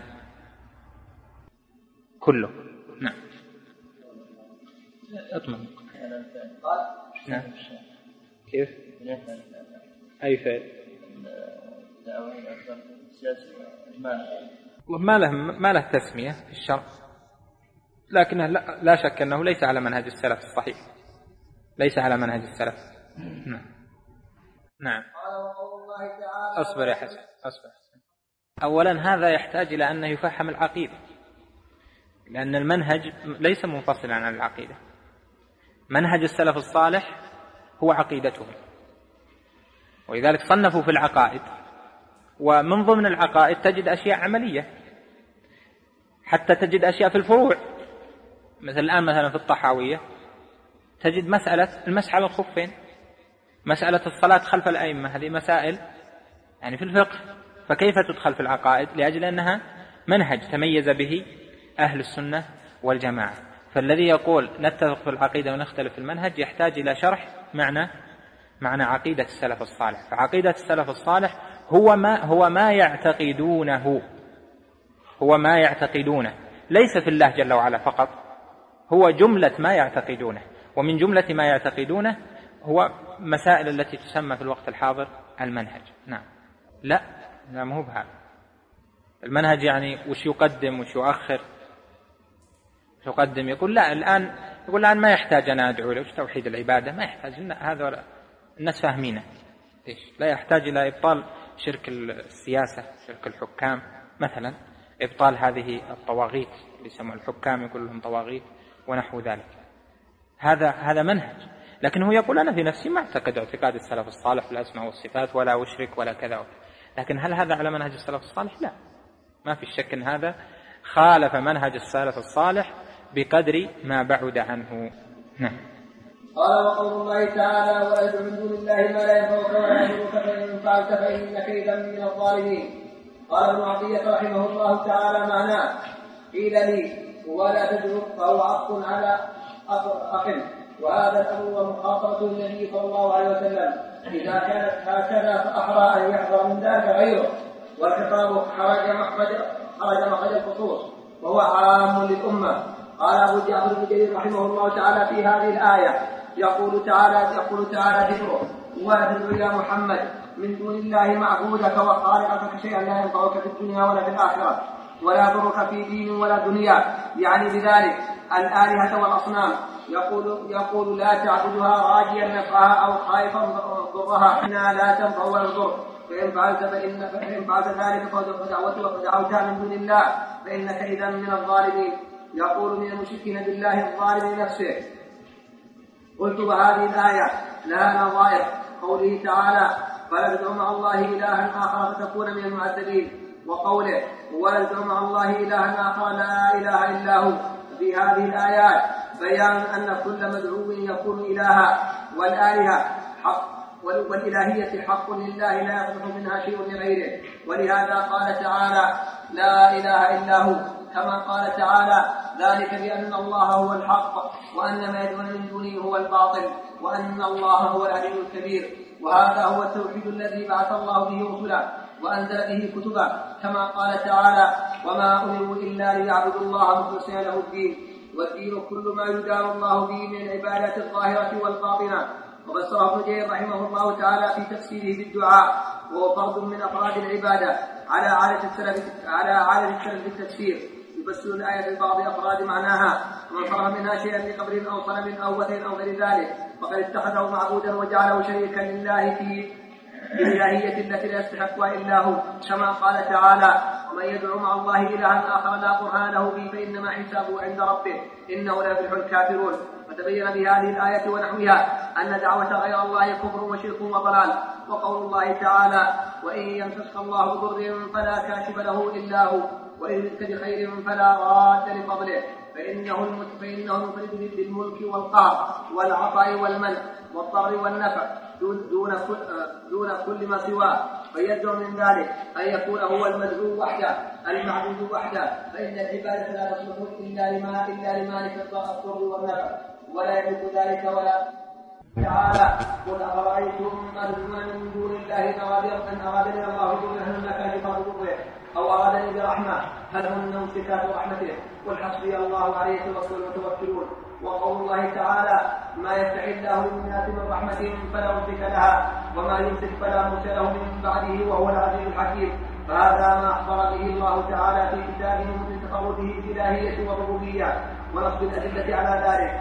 كله. نعم. اطمئن. نعم. كيف؟ أي فعل؟ ما له ما له تسمية في الشرع، لكنه لا, لا شك أنه ليس على منهج السلف الصحيح، ليس على منهج السلف. نعم. نعم. أصبر يا حسن، أصبر. أولا هذا يحتاج إلى أنه يفهم العقيدة، لأن المنهج ليس منفصلا عن العقيدة. منهج السلف الصالح هو عقيدتهم، ولذلك صنفوا في العقائد، ومن ضمن العقائد تجد أشياء عملية، حتى تجد أشياء في الفروع، مثل الآن مثلا في الطحاوية تجد مسألة المسح على الخفين، مسألة الصلاة خلف الأئمة، هذه مسائل يعني في الفقه، فكيف تدخل في العقائد؟ لأجل أنها منهج تميز به أهل السنة والجماعة. فالذي يقول نتفق في العقيدة ونختلف في المنهج يحتاج إلى شرح معنى معنى عقيدة السلف الصالح. فعقيدة السلف الصالح هو ما هو ما يعتقدونه هو ما يعتقدونه ليس في الله جل وعلا فقط، هو جملة ما يعتقدونه، ومن جملة ما يعتقدونه هو مسائل التي تسمى في الوقت الحاضر المنهج. نعم. لا لا مو بهذا المنهج، يعني وش يقدم وش يؤخر. يقدم يقول لا الآن يقول الآن ما يحتاج أنا أدعو له، وش توحيد العبادة ما يحتاج، هذا ولا الناس فاهمينه. ليش لا يحتاج إلى إبطال شرك السياسة، شرك الحكام مثلا، إبطال هذه الطواغيت اللي يسموا الحكام يقول لهم طواغيت ونحو ذلك. هذا هذا منهج. لكن هو يقول أنا في نفسي ما أعتقد اعتقاد السلف الصالح في الأسماء والصفات ولا أشرك ولا كذا وكذا. لكن هل هذا على منهج السلف الصالح؟ لا، ما في شك أن هذا خالف منهج السلف الصالح بقدر ما بعد عنه. نعم. قال وقول الله تعالى ولا تدع من دون الله ما لا ينفعك ولا يضرك فإن فعلت فإنك إذا من الظالمين. قال ابن عطية رحمه الله تعالى معناه قيل لي ولا تدعو فهو عطف على أقل، وهذا الأمر ومخاطبة النبي صلى الله عليه وسلم إذا كانت هكذا فأحرى أن يحذر من ذلك غيره، والخطاب خرج مخرج خرج مخرج الخصوص وهو عام للأمة. قال أبو جعفر بن جرير رحمه الله تعالى في هذه الآية يقول تعالى يقول تعالى ذكره ولا تدعو إلى محمد من دون الله معبودك وخالقك شيئا لا ينفعك في الدنيا ولا في الآخرة ولا يضرك في دين ولا دنيا، يعني بذلك الآلهة والأصنام. يقول يقول لا تعبدها راجيا نفعها أو خائفا ضرها إنها لا تنفع ولا تضر، فإن فعلت فإن فإن فعلت ذلك فدعوتك فدعوتها من دون الله فإنك إذا من الظالمين. يقول من المشركين بالله الظالم نفسه. قلت وهذه الآية لها نظائر قوله تعالى فلا تدع مع الله إلها آخر فتكون من المعذبين، وقوله ولا تدع مع الله إلها آخر لا إله إلا هو. في هذه الآيات بيان أن كل مدعو يكون إلها، والآلهة حق والإلهية حق لله لا يصلح منها شيء لغيره، ولهذا قال تعالى لا إله إلا هو، كما قال تعالى ذلك بأن الله هو الحق وأن ما يدعون من دونه هو الباطل وأن الله هو العلي الكبير. وهذا هو التوحيد الذي بعث الله به رسله وأنزل به كتبه، كما قال تعالى وما أمروا إلا ليعبدوا الله مخلصين له الدين، والدين كل ما يدار الله به من العبادات الظاهرة والباطنة. وفسره ابن جرير رحمه الله تعالى في تفسيره بالدعاء وهو فرد من أفراد العبادة على عادة السلف على عادة السلف التفسير، يفسر الآية ببعض أفراد معناها، ومن فرغ منها شيئا لقبر أو صنم أو وثن أو غير ذلك فقد اتخذه معبودا وجعله شريكا لله في الإلهية التي لا يستحقها إلا هو، كما قال تعالى ومن يدعو مع الله إلها آخر لا برهان له به فإنما حسابه عند ربه إنه لا يفلح الكافرون. فتبين بهذه الآية ونحوها أن دعوة غير الله كفر وشرك وضلال. وقول الله تعالى وإن يمسسك الله بضر فلا كاشف له إلا هو وإن يردك بخير فلا راد لفضله فإنه المفرد بالملك والقهر والعطاء والمنع والضر والنفع دون, دون, كل, دون كل ما سواه، فيدعو من ذلك أن يكون هو المدعو وحده المعبود وحده، فإن العبادة لا تصلح إلا لما إلا لمالك الضر والنفع ولا يملك ذلك ولا تعالى قل أرأيتم أرجونا من دون الله أن أرادني الله بضر هل كاشفة ضره أو أرادني برحمة هل هن ممسكات رحمته قل حسبي الله عليه يتوكل المتوكلون. وقول الله تعالى ما يفتح الله للناس من رحمة فلا ممسك لها وما يمسك فلا مرسل له من بعده وهو العزيز الحكيم. فهذا ما أخبر به الله تعالى في كتابه من تفرده بالإلهية والربوبية ونصب الأدلة على ذلك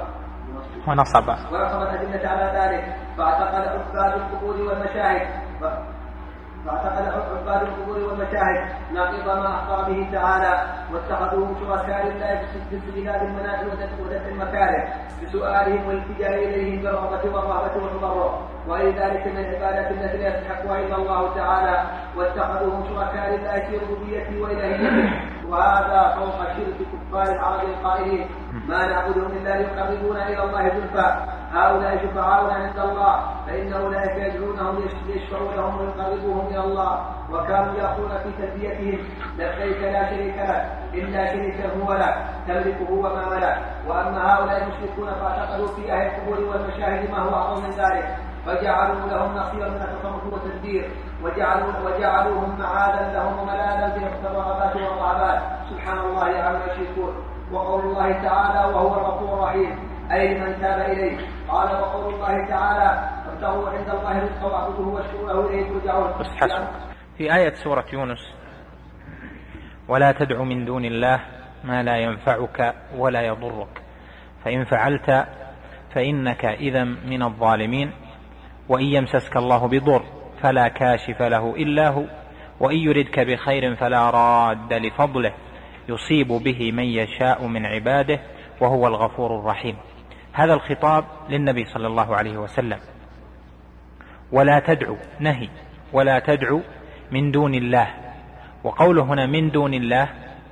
ونصب ونصب الأدلة على ذلك. فاعتقد عباد القبور والمشاهد فاعتقد عباد القبور والمشاهد ناقض ما أخبر به تعالى واتخذوهم شركاء لله في استجلاب المنافع ودفع المكاره بسؤالهم والالتجاء إليهم بالرغبة والرهبة والتضرع وغير ذلك من عبادات التي لا يستحقها إلا الله تعالى واتخذوهم شركاء لله في ربوبيته وإلهيته وهذا فوق شرك كفار العرب القائلين ما نعبدهم إلا ليقربونا إلى الله زلفى هؤلاء شفعاؤنا عند الله فإن أولئك يدعونهم ليشفعوا لهم ويقربوهم إلى الله وكانوا يقولون في تلبيتهم لبيك لا شريك لك إلا شريكا هو لك تملكه وما ملك وأما هؤلاء المشركون فاعتقدوا في أهل القبور والمشاهد ما هو أعظم من ذلك فجعلوا لهم نصيبا من التصرف والتدبير وجعلوا وجعلوهم معاذا لهم وملاذا في الرغبات والرهبات سبحان الله عما يشركون. وقول الله تعالى وهو الغفور الرحيم أي لمن تاب إليه. قال وقول الله تعالى فابتغوا عند الله رزقا واعبدوه واشكروا له إليه ترجعون. في آية سورة يونس ولا تدع من دون الله ما لا ينفعك ولا يضرك فإن فعلت فإنك إذا من الظالمين وإن يمسسك الله بضر فلا كاشف له إلا هو وإن يردك بخير فلا راد لفضله يصيب به من يشاء من عباده وهو الغفور الرحيم. هذا الخطاب للنبي صلى الله عليه وسلم. ولا تدعو نهي ولا تدعو من دون الله وقوله هنا من دون الله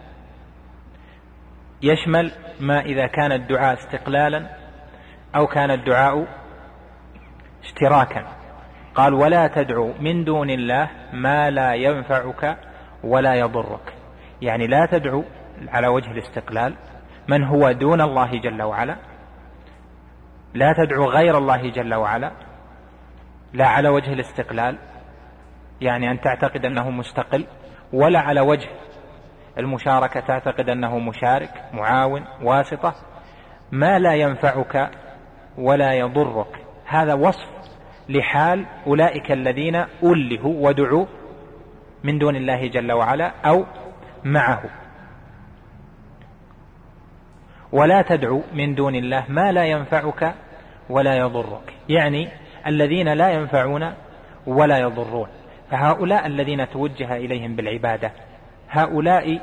يشمل ما إذا كان الدعاء استقلالا أو كان الدعاء اشتراكا. قال ولا تدعو من دون الله ما لا ينفعك ولا يضرك يعني لا تدعو على وجه الاستقلال من هو دون الله جل وعلا لا تدعو غير الله جل وعلا لا على وجه الاستقلال يعني أن تعتقد أنه مستقل ولا على وجه المشاركة تعتقد أنه مشارك معاون واسطة ما لا ينفعك ولا يضرك. هذا وصف لحال أولئك الذين ألهوا ودعوا من دون الله جل وعلا أو معه. ولا تدعو من دون الله ما لا ينفعك ولا يضرك يعني الذين لا ينفعون ولا يضرون. فهؤلاء الذين توجه إليهم بالعبادة هؤلاء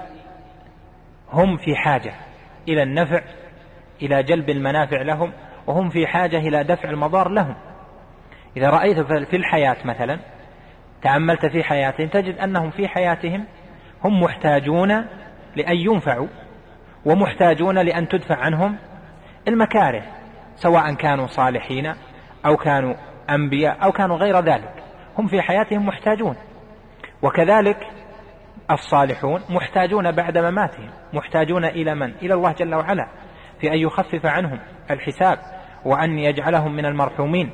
هم في حاجة إلى النفع إلى جلب المنافع لهم وهم في حاجة إلى دفع المضار لهم. إذا رأيت في الحياة مثلا تأملت في حياتهم تجد أنهم في حياتهم هم محتاجون لأن ينفعوا ومحتاجون لأن تدفع عنهم المكاره سواء كانوا صالحين أو كانوا أنبياء أو كانوا غير ذلك هم في حياتهم محتاجون. وكذلك الصالحون محتاجون بعد مماتهم محتاجون إلى من؟ إلى الله جل وعلا في أن يخفف عنهم الحساب وأن يجعلهم من المرحومين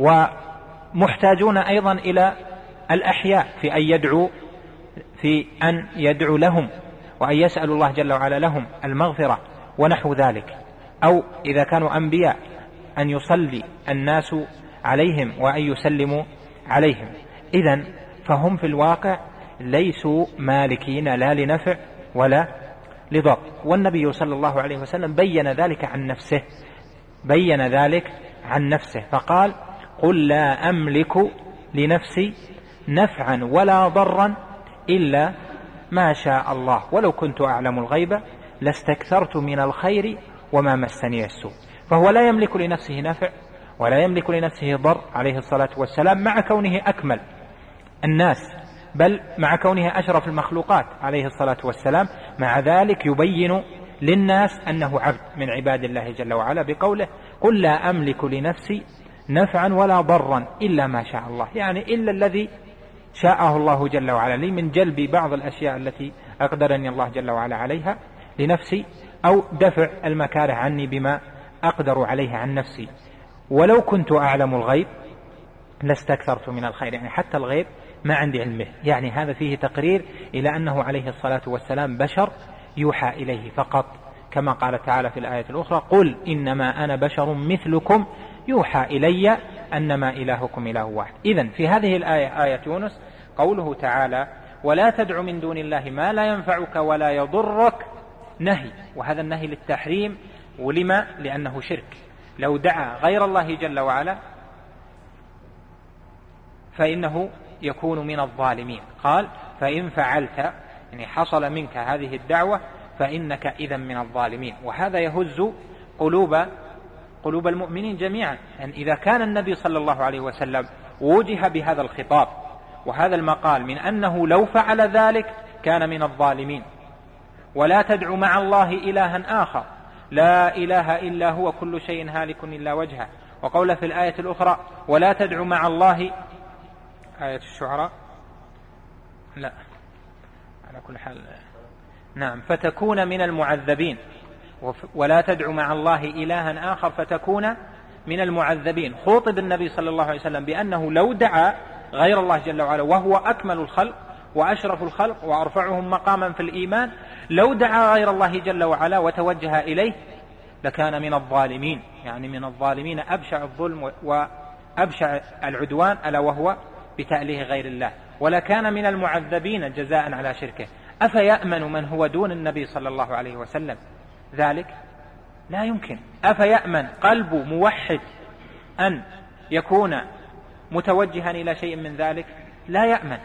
ومحتاجون أيضا إلى الأحياء في أن يدعو في أن يدعو لهم وأن يسأل الله جل وعلا لهم المغفرة ونحو ذلك أو إذا كانوا أنبياء أن يصلي الناس عليهم وأن يسلموا عليهم. إذن فهم في الواقع ليسوا مالكين لا لنفع ولا لضر. والنبي صلى الله عليه وسلم بين ذلك عن نفسه بين ذلك عن نفسه فقال قل لا أملك لنفسي نفعا ولا ضرا إلا ما شاء الله ولو كنت أعلم الغيب لاستكثرت من الخير وما مسني السوء. فهو لا يملك لنفسه نفع ولا يملك لنفسه ضر عليه الصلاة والسلام مع كونه أكمل الناس بل مع كونه أشرف المخلوقات عليه الصلاة والسلام. مع ذلك يبين للناس أنه عبد من عباد الله جل وعلا بقوله قل لا أملك لنفسي نفعا ولا ضرا إلا ما شاء الله يعني إلا الذي شاءه الله جل وعلا لي من جلب بعض الأشياء التي أقدرني الله جل وعلا عليها لنفسي أو دفع المكاره عني بما أقدر عليه عن نفسي ولو كنت أعلم الغيب لاستكثرت من الخير يعني حتى الغيب ما عندي علمه. يعني هذا فيه تقرير إلى أنه عليه الصلاة والسلام بشر يوحى إليه فقط كما قال تعالى في الآية الأخرى قل إنما أنا بشر مثلكم يوحى إلي أنما إلهكم إله واحد. إذن في هذه الآية آية يونس قوله تعالى ولا تدع من دون الله ما لا ينفعك ولا يضرك نهي وهذا النهي للتحريم. ولما؟ لأنه شرك. لو دعا غير الله جل وعلا فإنه يكون من الظالمين. قال فإن فعلت يعني حصل منك هذه الدعوة فإنك إذا من الظالمين. وهذا يهز قلوب قلوب المؤمنين جميعا، يعني إذا كان النبي صلى الله عليه وسلم وجه بهذا الخطاب وهذا المقال من أنه لو فعل ذلك كان من الظالمين. ولا تدع مع الله إلها آخر لا إله إلا هو كل شيء هالك إلا وجهه. وقول في الآية الأخرى ولا تدع مع الله، آية الشعراء لا على كل حال نعم، فتكون من المعذبين. ولا تدع مع الله إلها آخر فتكون من المعذبين. خوطب النبي صلى الله عليه وسلم بأنه لو دعا غير الله جل وعلا وهو أكمل الخلق وأشرف الخلق وأرفعهم مقاما في الإيمان، لو دعا غير الله جل وعلا وتوجه إليه لكان من الظالمين، يعني من الظالمين أبشع الظلم وأبشع العدوان ألا وهو بتأليه غير الله، ولكان من المعذبين جزاء على شركه. أفيأمن من هو دون النبي صلى الله عليه وسلم ذلك؟ لا يمكن. أفيأمن قلب موحد أن يكون متوجها إلى شيء من ذلك؟ لا يأمن.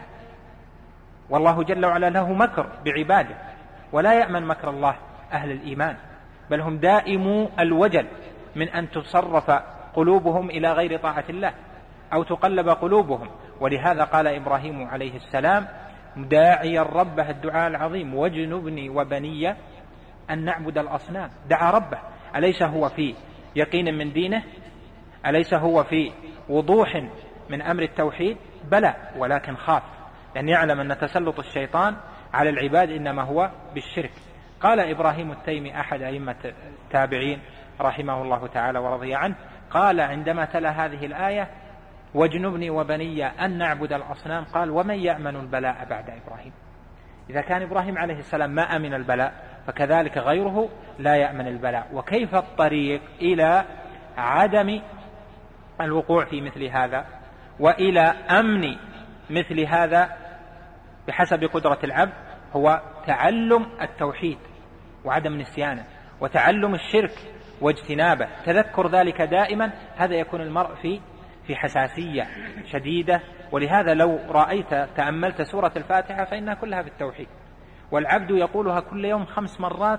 والله جل وعلا له مكر بعباده، ولا يأمن مكر الله أهل الإيمان، بل هم دائمو الوجل من أن تصرف قلوبهم إلى غير طاعة الله أو تقلب قلوبهم. ولهذا قال إبراهيم عليه السلام داعيا ربه الدعاء العظيم واجنبني وبني أن نعبد الأصنام. دعا ربه، أليس هو في يقين من دينه؟ أليس هو في وضوح من أمر التوحيد؟ بلى، ولكن خاف لأن يعلم أن تسلط الشيطان على العباد إنما هو بالشرك. قال إبراهيم التيمي أحد أئمة التابعين رحمه الله تعالى ورضي عنه، قال عندما تلا هذه الآية واجنبني وبني أن نعبد الأصنام، قال ومن يأمن البلاء بعد إبراهيم؟ إذا كان إبراهيم عليه السلام ما أمن البلاء فكذلك غيره لا يأمن البلاء. وكيف الطريق إلى عدم الوقوع في مثل هذا وإلى أمن مثل هذا بحسب قدرة العبد؟ هو تعلم التوحيد وعدم نسيانه، وتعلم الشرك واجتنابه، تذكر ذلك دائما. هذا يكون المرء في في حساسية شديدة. ولهذا لو رأيت تأملت سورة الفاتحة فإنها كلها بالتوحيد، والعبد يقولها كل يوم خمس مرات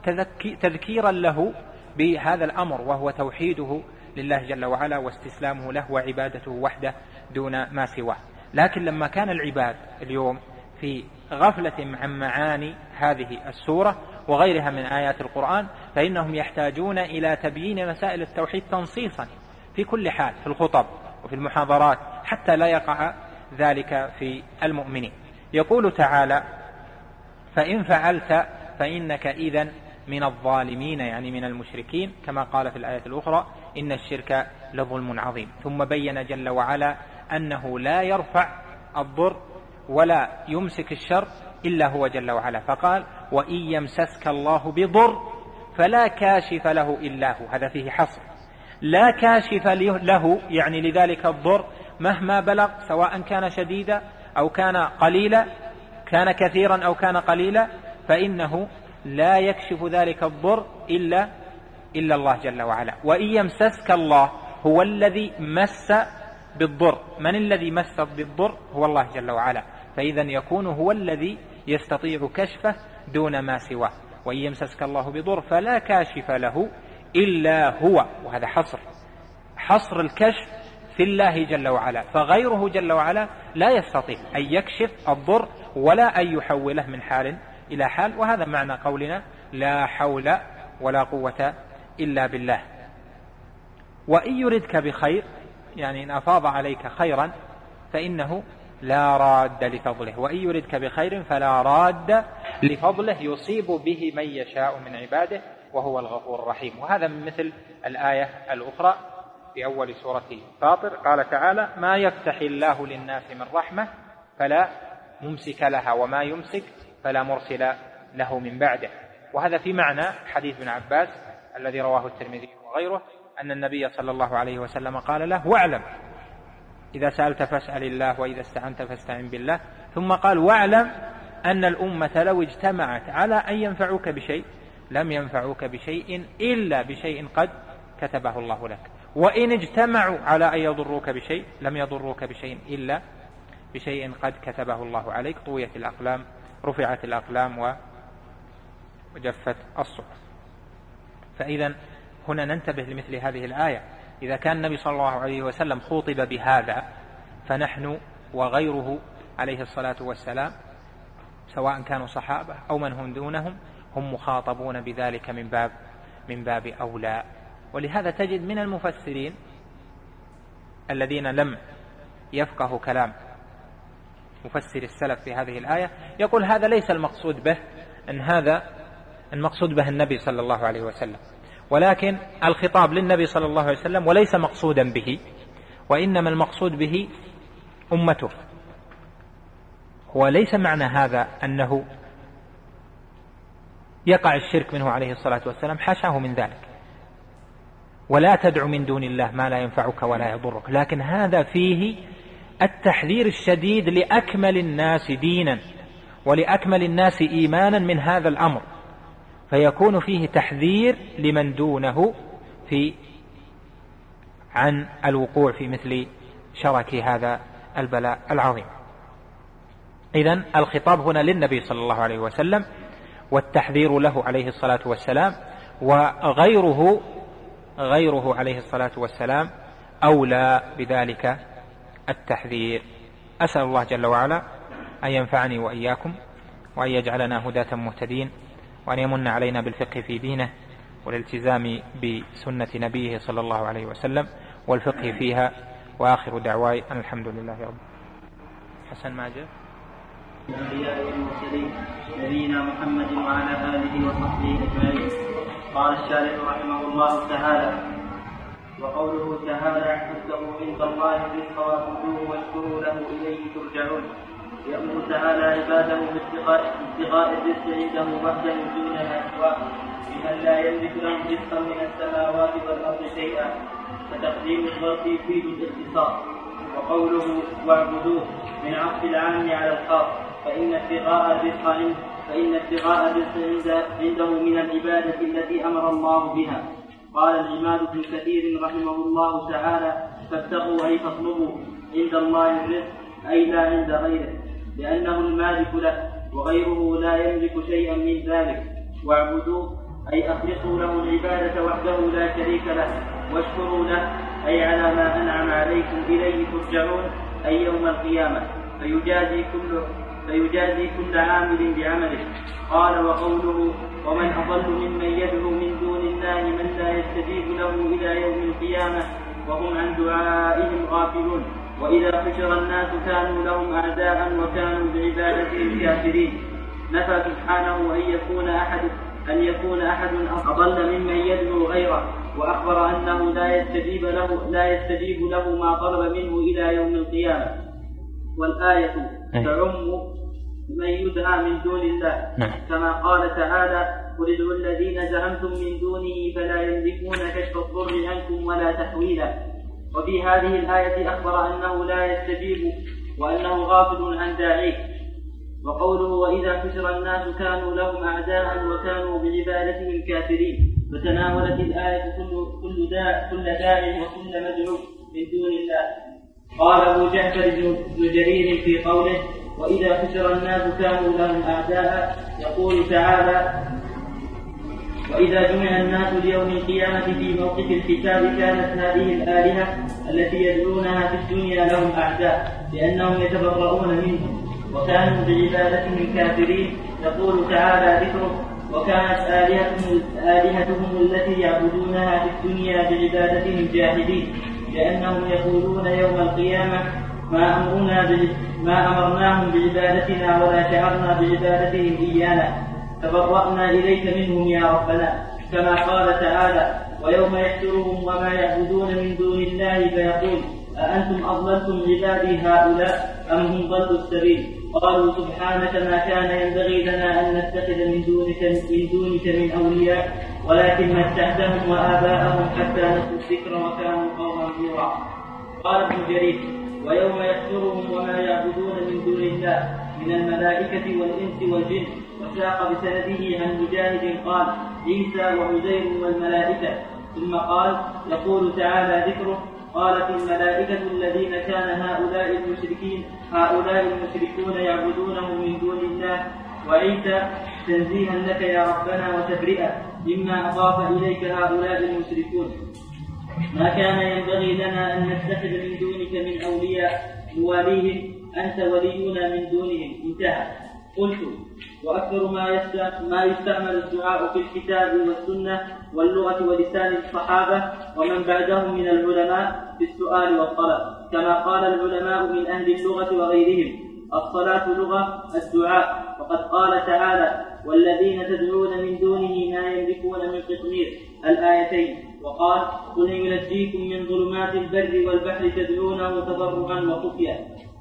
تذكيرا له بهذا الأمر، وهو توحيده لله جل وعلا واستسلامه له وعبادته وحده دون ما سواه. لكن لما كان العباد اليوم في غفلة عن معاني هذه السورة وغيرها من آيات القرآن، فإنهم يحتاجون إلى تبيين مسائل التوحيد تنصيصا في كل حال، في الخطب وفي المحاضرات، حتى لا يقع ذلك في المؤمنين. يقول تعالى فإن فعلت فإنك إذن من الظالمين، يعني من المشركين، كما قال في الآية الأخرى إن الشرك لظلم عظيم. ثم بين جل وعلا أنه لا يرفع الضر ولا يمسك الشر إلا هو جل وعلا، فقال وإن يمسسك الله بضر فلا كاشف له إلا هو. هذا فيه حصر، لا كاشف له يعني لذلك الضر مهما بلغ، سواء كان شديدا أو كان قليلا، كان كثيرا أو كان قليلا، فإنه لا يكشف ذلك الضر إلا إلا الله جل وعلا. وإن يمسسك الله هو الذي مس بالضر. من الذي مس بالضر؟ هو الله جل وعلا، فإذا يكون هو الذي يستطيع كشفه دون ما سواه. وإن يمسسك الله بضر فلا كاشف له إلا هو، وهذا حصر حصر الكشف في الله جل وعلا، فغيره جل وعلا لا يستطيع أن يكشف الضر ولا أن يحوله من حال إلى حال. وهذا معنى قولنا لا حول ولا قوة إلا بالله. وإن يردك بخير يعني إن أفاض عليك خيرا فإنه لا راد لفضله، وإن يردك بخير فلا راد لفضله يصيب به من يشاء من عباده وهو الغفور الرحيم. وهذا من مثل الآية الأخرى في أول سورة فاطر، قال تعالى ما يفتح الله للناس من رحمة فلا ممسك لها وما يمسك فلا مرسل له من بعده. وهذا في معنى حديث ابن عباس الذي رواه الترمذي وغيره أن النبي صلى الله عليه وسلم قال له واعلم إذا سألت فاسأل الله وإذا استعنت فاستعن بالله، ثم قال واعلم أن الأمة لو اجتمعت على أن ينفعوك بشيء لم ينفعوك بشيء إلا بشيء قد كتبه الله لك، وإن اجتمعوا على أن يضروك بشيء لم يضروك بشيء إلا بشيء قد كتبه الله عليك طويت الأقلام، رفعت الأقلام وجفت الصحف. فإذا هنا ننتبه لمثل هذه الآية. إذا كان النبي صلى الله عليه وسلم خوطب بهذا، فنحن وغيره عليه الصلاة والسلام سواء كانوا صحابة أو من هم دونهم هم مخاطبون بذلك من باب من باب أولى. ولهذا تجد من المفسرين الذين لم يفقهوا كلام مفسر السلف في هذه الآية يقول هذا ليس المقصود به أن هذا المقصود به النبي صلى الله عليه وسلم، ولكن الخطاب للنبي صلى الله عليه وسلم وليس مقصودا به، وإنما المقصود به أمته. وليس معنى هذا أنه يقع الشرك منه عليه الصلاة والسلام، حاشاه من ذلك، ولا تدع من دون الله ما لا ينفعك ولا يضرك، لكن هذا فيه التحذير الشديد لأكمل الناس دينا ولأكمل الناس إيمانا من هذا الأمر، فيكون فيه تحذير لمن دونه في عن الوقوع في مثل شرك هذا البلاء العظيم. إذن الخطاب هنا للنبي صلى الله عليه وسلم والتحذير له عليه الصلاة والسلام، وغيره غيره عليه الصلاة والسلام أولى بذلك التحذير. أسأل الله جل وعلا أن ينفعني وإياكم وأن يجعلنا هداة مهتدين، وأن يمن علينا بالفقه في دينه والالتزام بسنة نبيه صلى الله عليه وسلم والفقه فيها. وآخر دعواي أن الحمد لله رب. حسن ماجد. الأنبياء والمرسلين نبينا محمد وعلى آله وصحبه أجمعين. قال الشارح رحمه الله تعالى: وقوله تعالى: فاتقوا عند الله الرزق واعبدوه واشكروا له إليه ترجعون، يأمر تعالى عباده باتقاء الرزق عنده وحده دون الأشواق بمن لا يملك لهم رزقا من السماوات والأرض شيئا، فتقديم الظرف يفيد الاختصاص. وقوله واعبدوه من عطف العام على الخاص، فإن ابتغاء الرزق عنده فإن ابتغاء الرزق عنده من العبادة التي أمر الله بها. قال العماد بن كثير رحمه الله تعالى: فاتقوا أي فاطلبوا عند الله الرزق، أي لا عند غيره، لأنه المالك له وغيره لا يملك شيئا من ذلك. واعبدوه أي أخلصوا له العبادة وحده لا شريك له، واشكروا له أي على ما أنعم عليكم إليه ترجعون، أي يوم القيامة، فيجازي كل فيجازي كل عامل بعمله. قال: وقوله: ومن أضل ممن يدعو من دون الله من لا يستجيب له إلى يوم القيامة وهم عن دعائهم غافلون، وإذا حشر الناس كانوا لهم أعداء وكانوا بعبادتهم كافرين. نفى سبحانه أن يكون أحد أن يكون أحد أضل ممن يدعو غيره، وأخبر أنه لا يستجيب له لا يستجيب له ما طلب منه إلى يوم القيامة. والآية تعم من يدعى من دون الله، كما قال تعالى: قل ادعوا الذين زعمتم من دونه فلا يملكون كشف الضر عنكم ولا تحويلا. وفي هذه الآية أخبر أنه لا يستجيب وأنه غافل عن داعيه. وقوله: وإذا حشر الناس كانوا لهم أعداء وكانوا بعبادتهم كافرين، فتناولت الآية كل كل داع كل داع وكل مدعو من دون الله. قال أبو جعفر بن جرير في قوله: وإذا حشر الناس كانوا لهم أعداء، يقول تعالى: وإذا جمع الناس ليوم القيامة في موقف الحساب كانت هذه الآلهة التي يدعونها في الدنيا لهم أعداء لأنهم يتبرؤون منهم وكانوا بعبادتهم كافرين. يقول تعالى ذكره: وكانت آلهتهم, آلهتهم التي يعبدونها في الدنيا بعبادتهم جاحدين، لأنهم يقولون يوم القيامة ما أمرنا ما أمرناهم بعبادتنا ولا شعرنا بعبادتهم إيانا، تبرأنا إليك منهم يا ربنا. كما قال تعالى: ويوم يحشرهم وما يعبدون من دون الله فيقول: أأنتم أضللتم عبادي هؤلاء أم هم ضلوا السبيل؟ قالوا: سبحانك ما كان ينبغي لنا أن نتخذ من دونك من دونك من أولياء ولكن متعتهم وآباءهم حتى نسوا الذكر وكانوا قوما بورا. قال ابن جرير: ويوم يحشرهم وما يعبدون من دون الله من الملائكة والإنس والجن. وساق بسنده عن مجاهد قال: عيسى وعزير والملائكة. ثم قال: يقول تعالى ذكره: قالت الملائكة الذين كان هؤلاء المشركين هؤلاء المشركون يعبدونه من دون الله وعيسى تنزيها لك يا ربنا وتبرئة مما أضاف إليك هؤلاء المشركون. ما كان ينبغي لنا أن نتخذ من دونك من أولياء نواليهم، أنت ولينا من دونهم. انتهى. قلت: وأكثر ما يستعمل الدعاء في الكتاب والسنة واللغة ولسان الصحابة ومن بعدهم من العلماء في السؤال والطلب، كما قال العلماء من أهل اللغة وغيرهم: الصلاة لغة الدعاء. وقد قال تعالى: والذين تدعون من دونه ما يملكون من قطمير، الآيتين. وقال: قل ينجيكم من ظلمات البر والبحر تدعونه تضرعا وخفيا.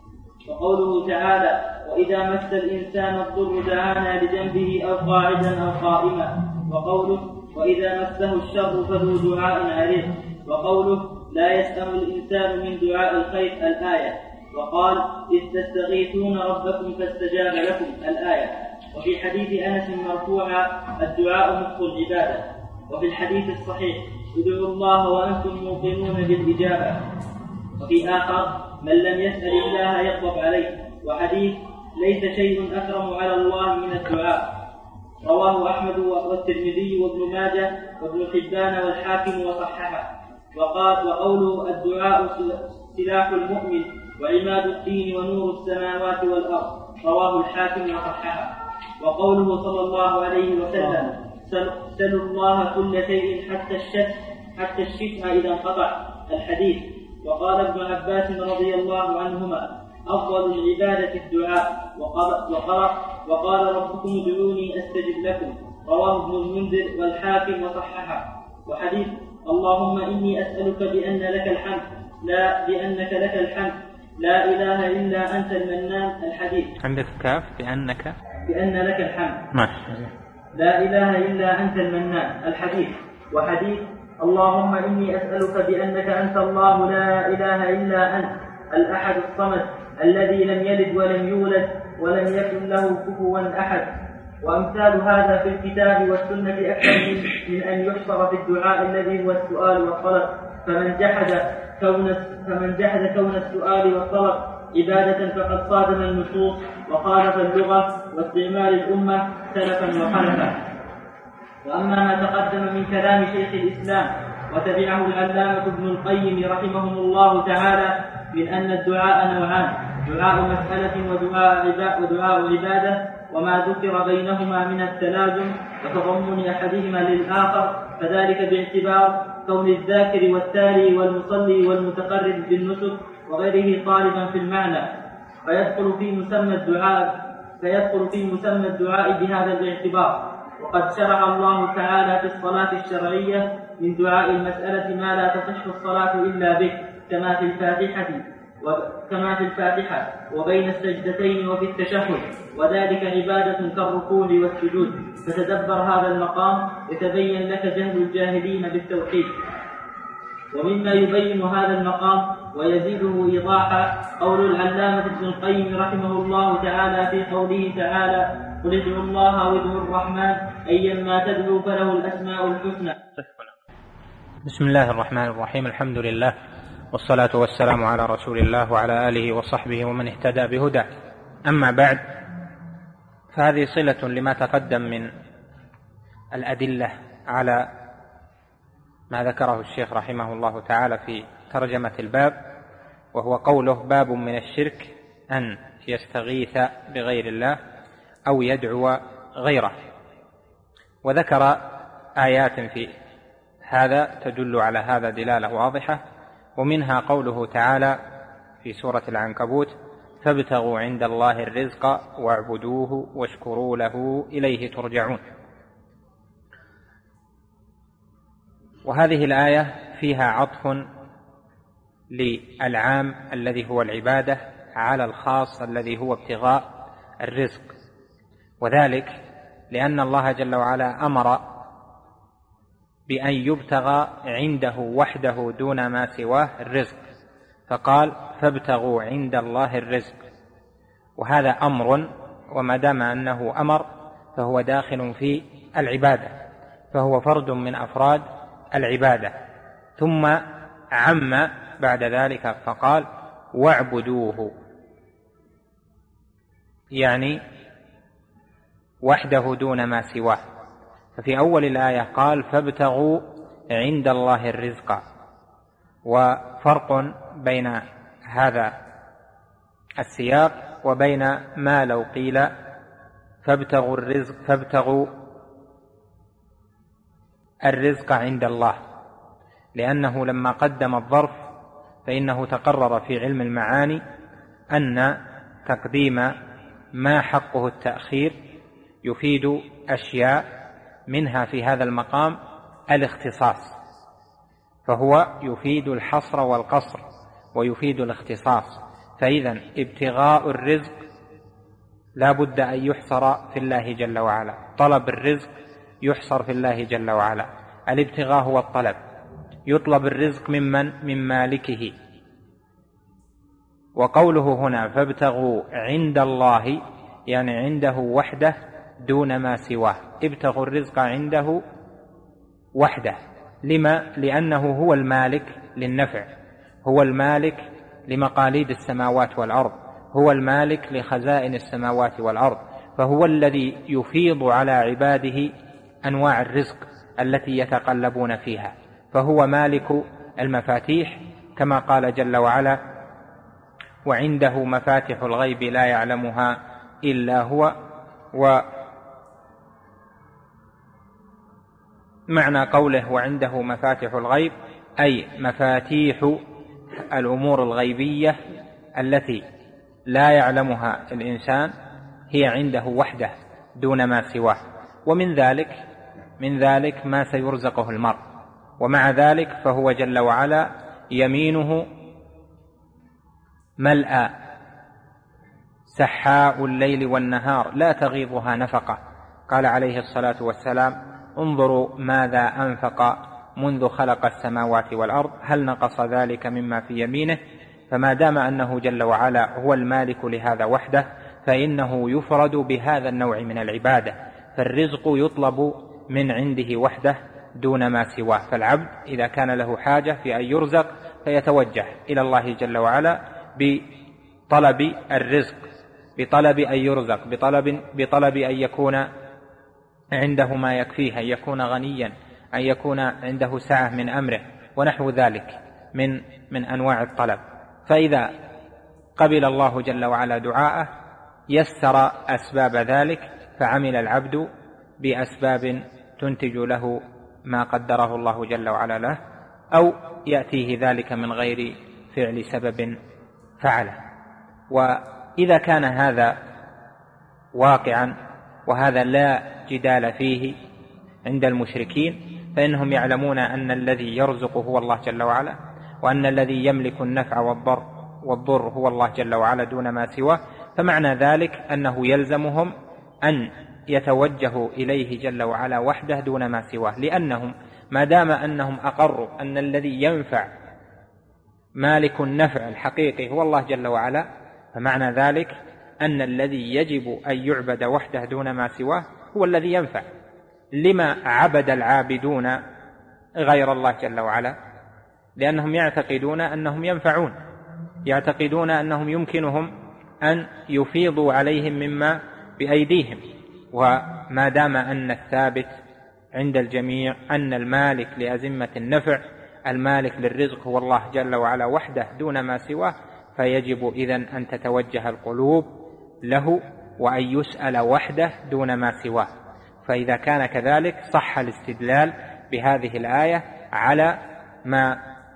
وقوله تعالى: وإذا مس الإنسان الضر دعانا لجنبه أو قاعدا أو قائما. وقوله: وإذا مسه الشر فذو دعاء عريض. وقوله: لا يسأم الإنسان من دعاء الخير، الآية. وقال: إذ تستغيثون ربكم فاستجاب لكم، الآية. وفي حديث أنس مرفوعا: الدعاء مخ العبادة. وفي الحديث الصحيح: ادعوا الله وأنتم موقنون بالإجابة. وفي آخر: من لم يسأل الله يغضب عليه. وحديث: ليس شيء أكرم على الله من الدعاء. رواه أحمد والترمذي وابن ماجه وابن حبان والحاكم وصححه. وقال: وقوله: الدعاء سلاح المؤمن وعماد الدين ونور السماوات والأرض. رواه الحاكم وصححه. وقوله صلى الله عليه وسلم: سلوا الله كل شيء حتى الشتم حتى الشتم إذا انقطع، الحديث. وقال ابن عباس رضي الله عنهما: أفضل العبادة الدعاء. وقال, وقال ربكم ادعوني أستجب لكم. رواه ابن المنذر والحاكم وصححه. وحديث: اللهم إني أسألك بأن لك الحمد لا بأنك لك الحمد لا إله إلا أنت المنان، الحديث. عندك كاف بأنك بأن لك الحمد ماشي. لا إله إلا أنت المنان، الحديث. وحديث: اللهم إني أسألك بأنك أنت الله لا إله إلا أنت الأحد الصمد الذي لم يلد ولم يولد ولم يكن له كفوا أحد. وأمثال هذا في الكتاب والسنة أكثر من, من أن يحصر في الدعاء الذي هو السؤال والطلب. فمن جحد كون فمن جحد كون السؤال والطلب عبادة فقد صادم النصوص وخالف اللغة واستعمال الأمة سلفا وخلفا. وأما ما تقدم من كلام شيخ الإسلام وتبعه العلامة ابن القيم رحمه الله تعالى من أن الدعاء نوعان: دعاء مسألة ودعاء عبادة، وما ذكر بينهما من التلازم وتضمن أحدهما للآخر، فذلك باعتبار كون الذاكر والتالي والمصلي والمتقرب بالنسك وغيره طالبا في المعنى، فيدخل في مسمى الدعاء فيدخل في مسمى الدعاء بهذا الاعتبار. وقد شرع الله تعالى في الصلاة الشرعية من دعاء المسألة ما لا تصح الصلاة إلا به، كما في الفاتحة وكما في الفاتحة وبين السجدتين وفي التشهد، وذلك عبادة كالركوع والسجود. فتدبر هذا المقام يتبين لك جهل الجاهلين بالتوحيد. ومما يبين هذا المقام ويزيده إيضاحا قول العلامة ابن القيم رحمه الله تعالى في قوله تعالى: قل ادعوا الله وادعوا الرحمن أيما تدعوا فله الأسماء الحسنى. بسم الله الرحمن الرحيم. الحمد لله والصلاة والسلام على رسول الله وعلى آله وصحبه ومن اهتدى بهداه. أما بعد، فهذه صلة لما تقدم من الأدلة على ما ذكره الشيخ رحمه الله تعالى في ترجمة الباب، وهو قوله: باب من الشرك أن يستغيث بغير الله أو يدعو غيره. وذكر آيات في هذا تدل على هذا دلالة واضحة، ومنها قوله تعالى في سورة العنكبوت: فابتغوا عند الله الرزق واعبدوه واشكروا له إليه ترجعون. وهذه الآية فيها عطف للعام الذي هو العبادة على الخاص الذي هو ابتغاء الرزق، وذلك لأن الله جل وعلا أمر بأن يبتغى عنده وحده دون ما سواه الرزق، فقال: فابتغوا عند الله الرزق. وهذا أمر، وما دام أنه أمر فهو داخل في العبادة، فهو فرد من أفراد العبادة. ثم عم بعد ذلك فقال واعبدوه، يعني وحده دون ما سواه. ففي أول الآية قال فابتغوا عند الله الرزق، وفرق بين هذا السياق وبين ما لو قيل فابتغوا الرزق فابتغوا الرزق عند الله، لأنه لما قدم الظرف فإنه تقرر في علم المعاني أن تقديم ما حقه التأخير يفيد أشياء، منها في هذا المقام الاختصاص، فهو يفيد الحصر والقصر ويفيد الاختصاص. فإذا ابتغاء الرزق لا بد أن يحصر في الله جل وعلا، طلب الرزق يحصر في الله جل وعلا. الابتغاء هو الطلب، يطلب الرزق ممن؟ من مالكه. وقوله هنا فابتغوا عند الله يعني عنده وحده دون ما سواه، ابتغوا الرزق عنده وحده. لما؟ لأنه هو المالك للنفع، هو المالك لمقاليد السماوات والأرض، هو المالك لخزائن السماوات والأرض، فهو الذي يفيض على عباده أنواع الرزق التي يتقلبون فيها، فهو مالك المفاتيح كما قال جل وعلا وعنده مفاتح الغيب لا يعلمها إلا هو. ومعنى قوله وعنده مفاتح الغيب أي مفاتيح الأمور الغيبية التي لا يعلمها الإنسان هي عنده وحده دون ما سواه. ومن ذلك من ذلك ما سيرزقه المرء، ومع ذلك فهو جل وعلا يمينه ملأ سحاء الليل والنهار لا تغيضها نفقة. قال عليه الصلاة والسلام انظروا ماذا أنفق منذ خلق السماوات والأرض هل نقص ذلك مما في يمينه. فما دام أنه جل وعلا هو المالك لهذا وحده فإنه يفرد بهذا النوع من العبادة، فالرزق يطلب من عنده وحده دون ما سواه. فالعبد إذا كان له حاجة في أن يرزق فيتوجه إلى الله جل وعلا بطلب الرزق، بطلب أن يرزق، بطلب, بطلب أن يكون عنده ما يكفيه، أن يكون غنيا، أن يكون عنده سعة من أمره ونحو ذلك من, من أنواع الطلب. فإذا قبل الله جل وعلا دعاءه يسر أسباب ذلك، فعمل العبد بأسباب تنتج له ما قدره الله جل وعلا له، أو يأتيه ذلك من غير فعل سبب فعله. وإذا كان هذا واقعا وهذا لا جدال فيه عند المشركين، فإنهم يعلمون أن الذي يرزق هو الله جل وعلا، وأن الذي يملك النفع والضر والضر هو الله جل وعلا دون ما سواه. فمعنى ذلك أنه يلزمهم أن يتوجهوا إليه جل وعلا وحده دون ما سواه، لأنهم ما دام أنهم أقروا أن الذي ينفع مالك النفع الحقيقي هو الله جل وعلا، فمعنى ذلك أن الذي يجب أن يعبد وحده دون ما سواه هو الذي ينفع. لما عبد العابدون غير الله جل وعلا؟ لأنهم يعتقدون أنهم ينفعون، يعتقدون أنهم يمكنهم أن يفيضوا عليهم مما بأيديهم. وما دام أن الثابت عند الجميع أن المالك لأزمة النفع المالك للرزق هو الله جل وعلا وحده دون ما سواه، فيجب إذن أن تتوجه القلوب له وأن يسأل وحده دون ما سواه. فإذا كان كذلك صح الاستدلال بهذه الآية على ما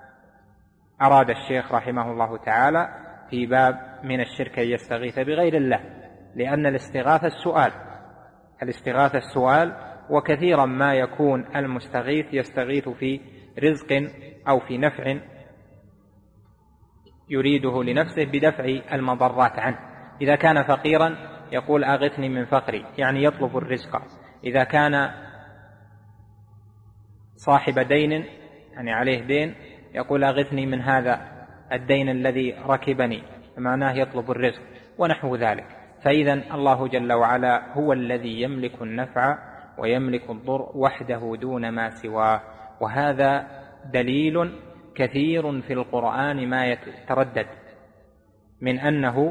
أراد الشيخ رحمه الله تعالى في باب من الشرك أن يستغيث بغير الله، لأن الاستغاثة السؤال الاستغاثة السؤال وكثيرا ما يكون المستغيث يستغيث في رزق أو في نفع يريده لنفسه بدفع المضرات عنه. إذا كان فقيرا يقول أغثني من فقري، يعني يطلب الرزق. إذا كان صاحب دين يعني عليه دين يقول أغثني من هذا الدين الذي ركبني، معناه يطلب الرزق ونحو ذلك. فإذا الله جل وعلا هو الذي يملك النفع ويملك الضر وحده دون ما سواه، وهذا دليل كثير في القرآن ما يتردد من أنه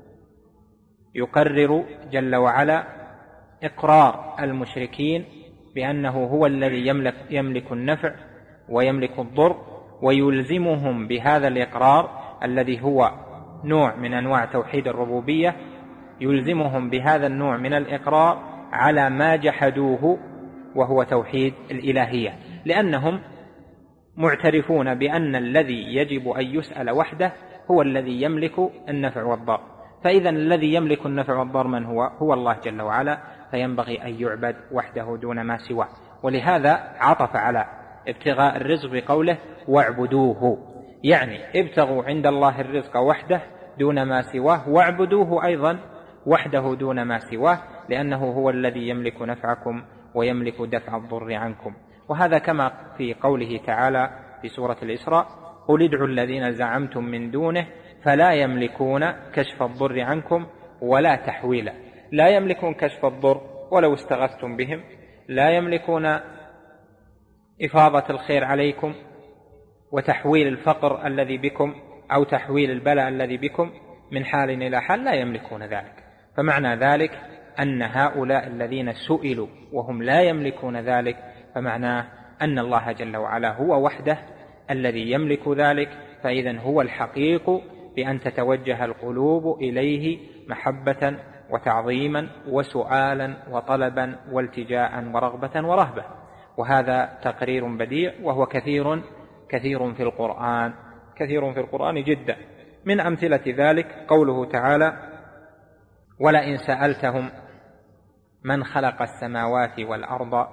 يقرر جل وعلا إقرار المشركين بأنه هو الذي يملك, يملك النفع ويملك الضر، ويلزمهم بهذا الإقرار الذي هو نوع من أنواع توحيد الربوبية، يلزمهم بهذا النوع من الإقرار على ما جحدوه وهو توحيد الإلهية، لأنهم معترفون بأن الذي يجب أن يسأل وحده هو الذي يملك النفع والضر. فإذا الذي يملك النفع والضر من هو؟ هو الله جل وعلا، فينبغي أن يعبد وحده دون ما سواه. ولهذا عطف على ابتغاء الرزق بقوله واعبدوه، يعني ابتغوا عند الله الرزق وحده دون ما سواه، واعبدوه أيضا وحده دون ما سواه، لأنه هو الذي يملك نفعكم ويملك دفع الضر عنكم. وهذا كما في قوله تعالى في سورة الإسراء: قل ادعوا الذين زعمتم من دونه فلا يملكون كشف الضر عنكم ولا تحويلا. لا يملكون كشف الضر ولو استغثتم بهم، لا يملكون إفاضة الخير عليكم وتحويل الفقر الذي بكم أو تحويل البلاء الذي بكم من حال إلى حال، لا يملكون ذلك. فمعنى ذلك أن هؤلاء الذين سئلوا وهم لا يملكون ذلك، فمعناه أن الله جل وعلا هو وحده الذي يملك ذلك، فإذن هو الحقيق بأن تتوجه القلوب إليه محبة وتعظيما وسؤالا وطلبا والتجاء ورغبة ورهبة. وهذا تقرير بديع، وهو كثير كثير في القرآن، كثير في القرآن جدا. من أمثلة ذلك قوله تعالى: ولئن سألتهم من خلق السماوات والأرض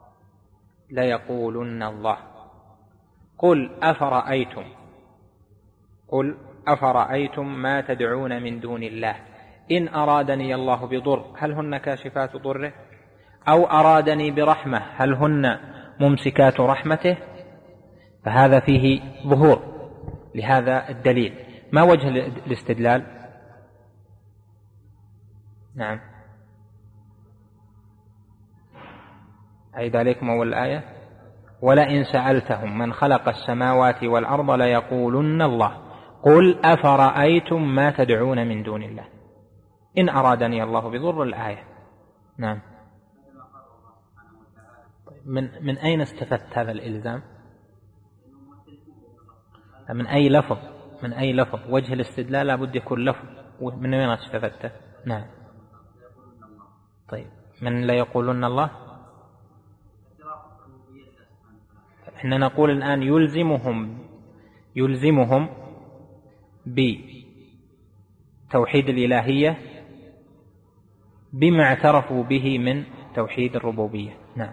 ليقولن الله قل أفرأيتم قل أفرأيتم ما تدعون من دون الله إن أرادني الله بضر هل هن كاشفات ضره أو أرادني برحمة هل هن ممسكات رحمته. فهذا فيه ظهور لهذا الدليل. ما وجه الاستدلال؟ نعم، عيد عليكم أول الآية: ولئن سألتهم من خلق السماوات والأرض ليقولن الله قل أفرأيتم ما تدعون من دون الله إن أرادني الله بضر. الآية. نعم. من من أين استفدت هذا الإلزام؟ من أي لفظ؟ من أي لفظ؟ وجه الاستدلال لابد يكون لفظ. من وين استفدته؟ نعم. طيب، من لا يقولون الله؟ احنا نقول الآن يلزمهم يلزمهم بتوحيد الإلهية بما اعترفوا به من توحيد الربوبية. نعم.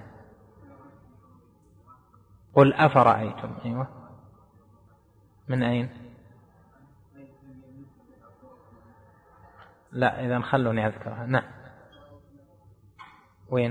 قل أفرأيتم. أيوة. من أين؟ لا، إذا خلوني أذكرها. نعم. وين؟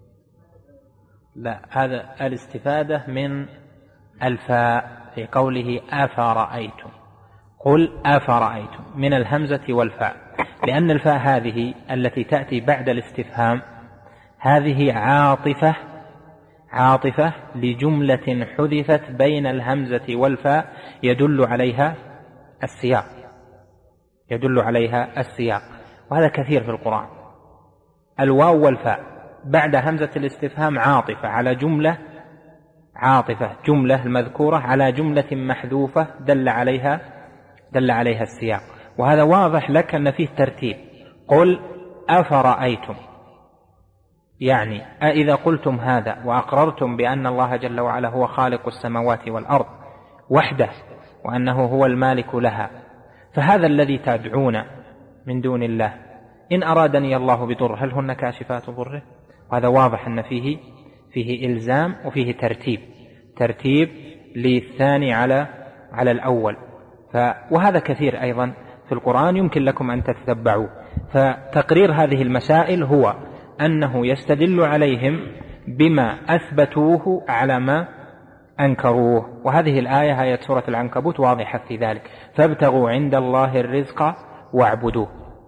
لا، هذا الاستفادة من الفاء في قوله أفرأيتم. قل أفرأيتم من الهمزة والفاء، لأن الفاء هذه التي تأتي بعد الاستفهام هذه عاطفة عاطفة لجملة حذفت بين الهمزة والفاء يدل عليها السياق يدل عليها السياق وهذا كثير في القرآن. الواو والفاء بعد همزة الاستفهام عاطفة على جملة عاطفة جملة المذكورة على جملة محذوفة دل عليها دل عليها السياق. وهذا واضح لك أن فيه ترتيب. قل أفرأيتم، يعني إذا قلتم هذا وأقررتم بأن الله جل وعلا هو خالق السماوات والأرض وحده وأنه هو المالك لها، فهذا الذي تدعون من دون الله إن أرادني الله بضر هل هن كاشفات ضره. وهذا واضح أن فيه فيه إلزام وفيه ترتيب ترتيب للثاني على على الأول. ف وهذا كثير أيضا في القرآن يمكن لكم أن تتتبعوا. فتقرير هذه المسائل هو أنه يستدل عليهم بما أثبتوه على ما أنكروه. وهذه الآية آية سورة العنكبوت واضحة في ذلك: فابتغوا عند الله الرزق واعبدوه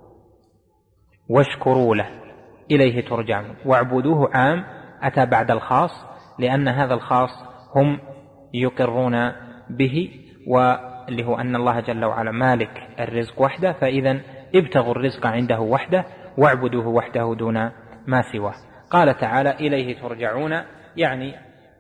واشكروا له إليه ترجعون. واعبدوه عام أتى بعد الخاص، لأن هذا الخاص هم يقرون به، واللي هو أن الله جل وعلا مالك الرزق وحده، فإذا ابتغوا الرزق عنده وحده واعبدوه وحده دون ما سواه. قال تعالى: إليه ترجعون، يعني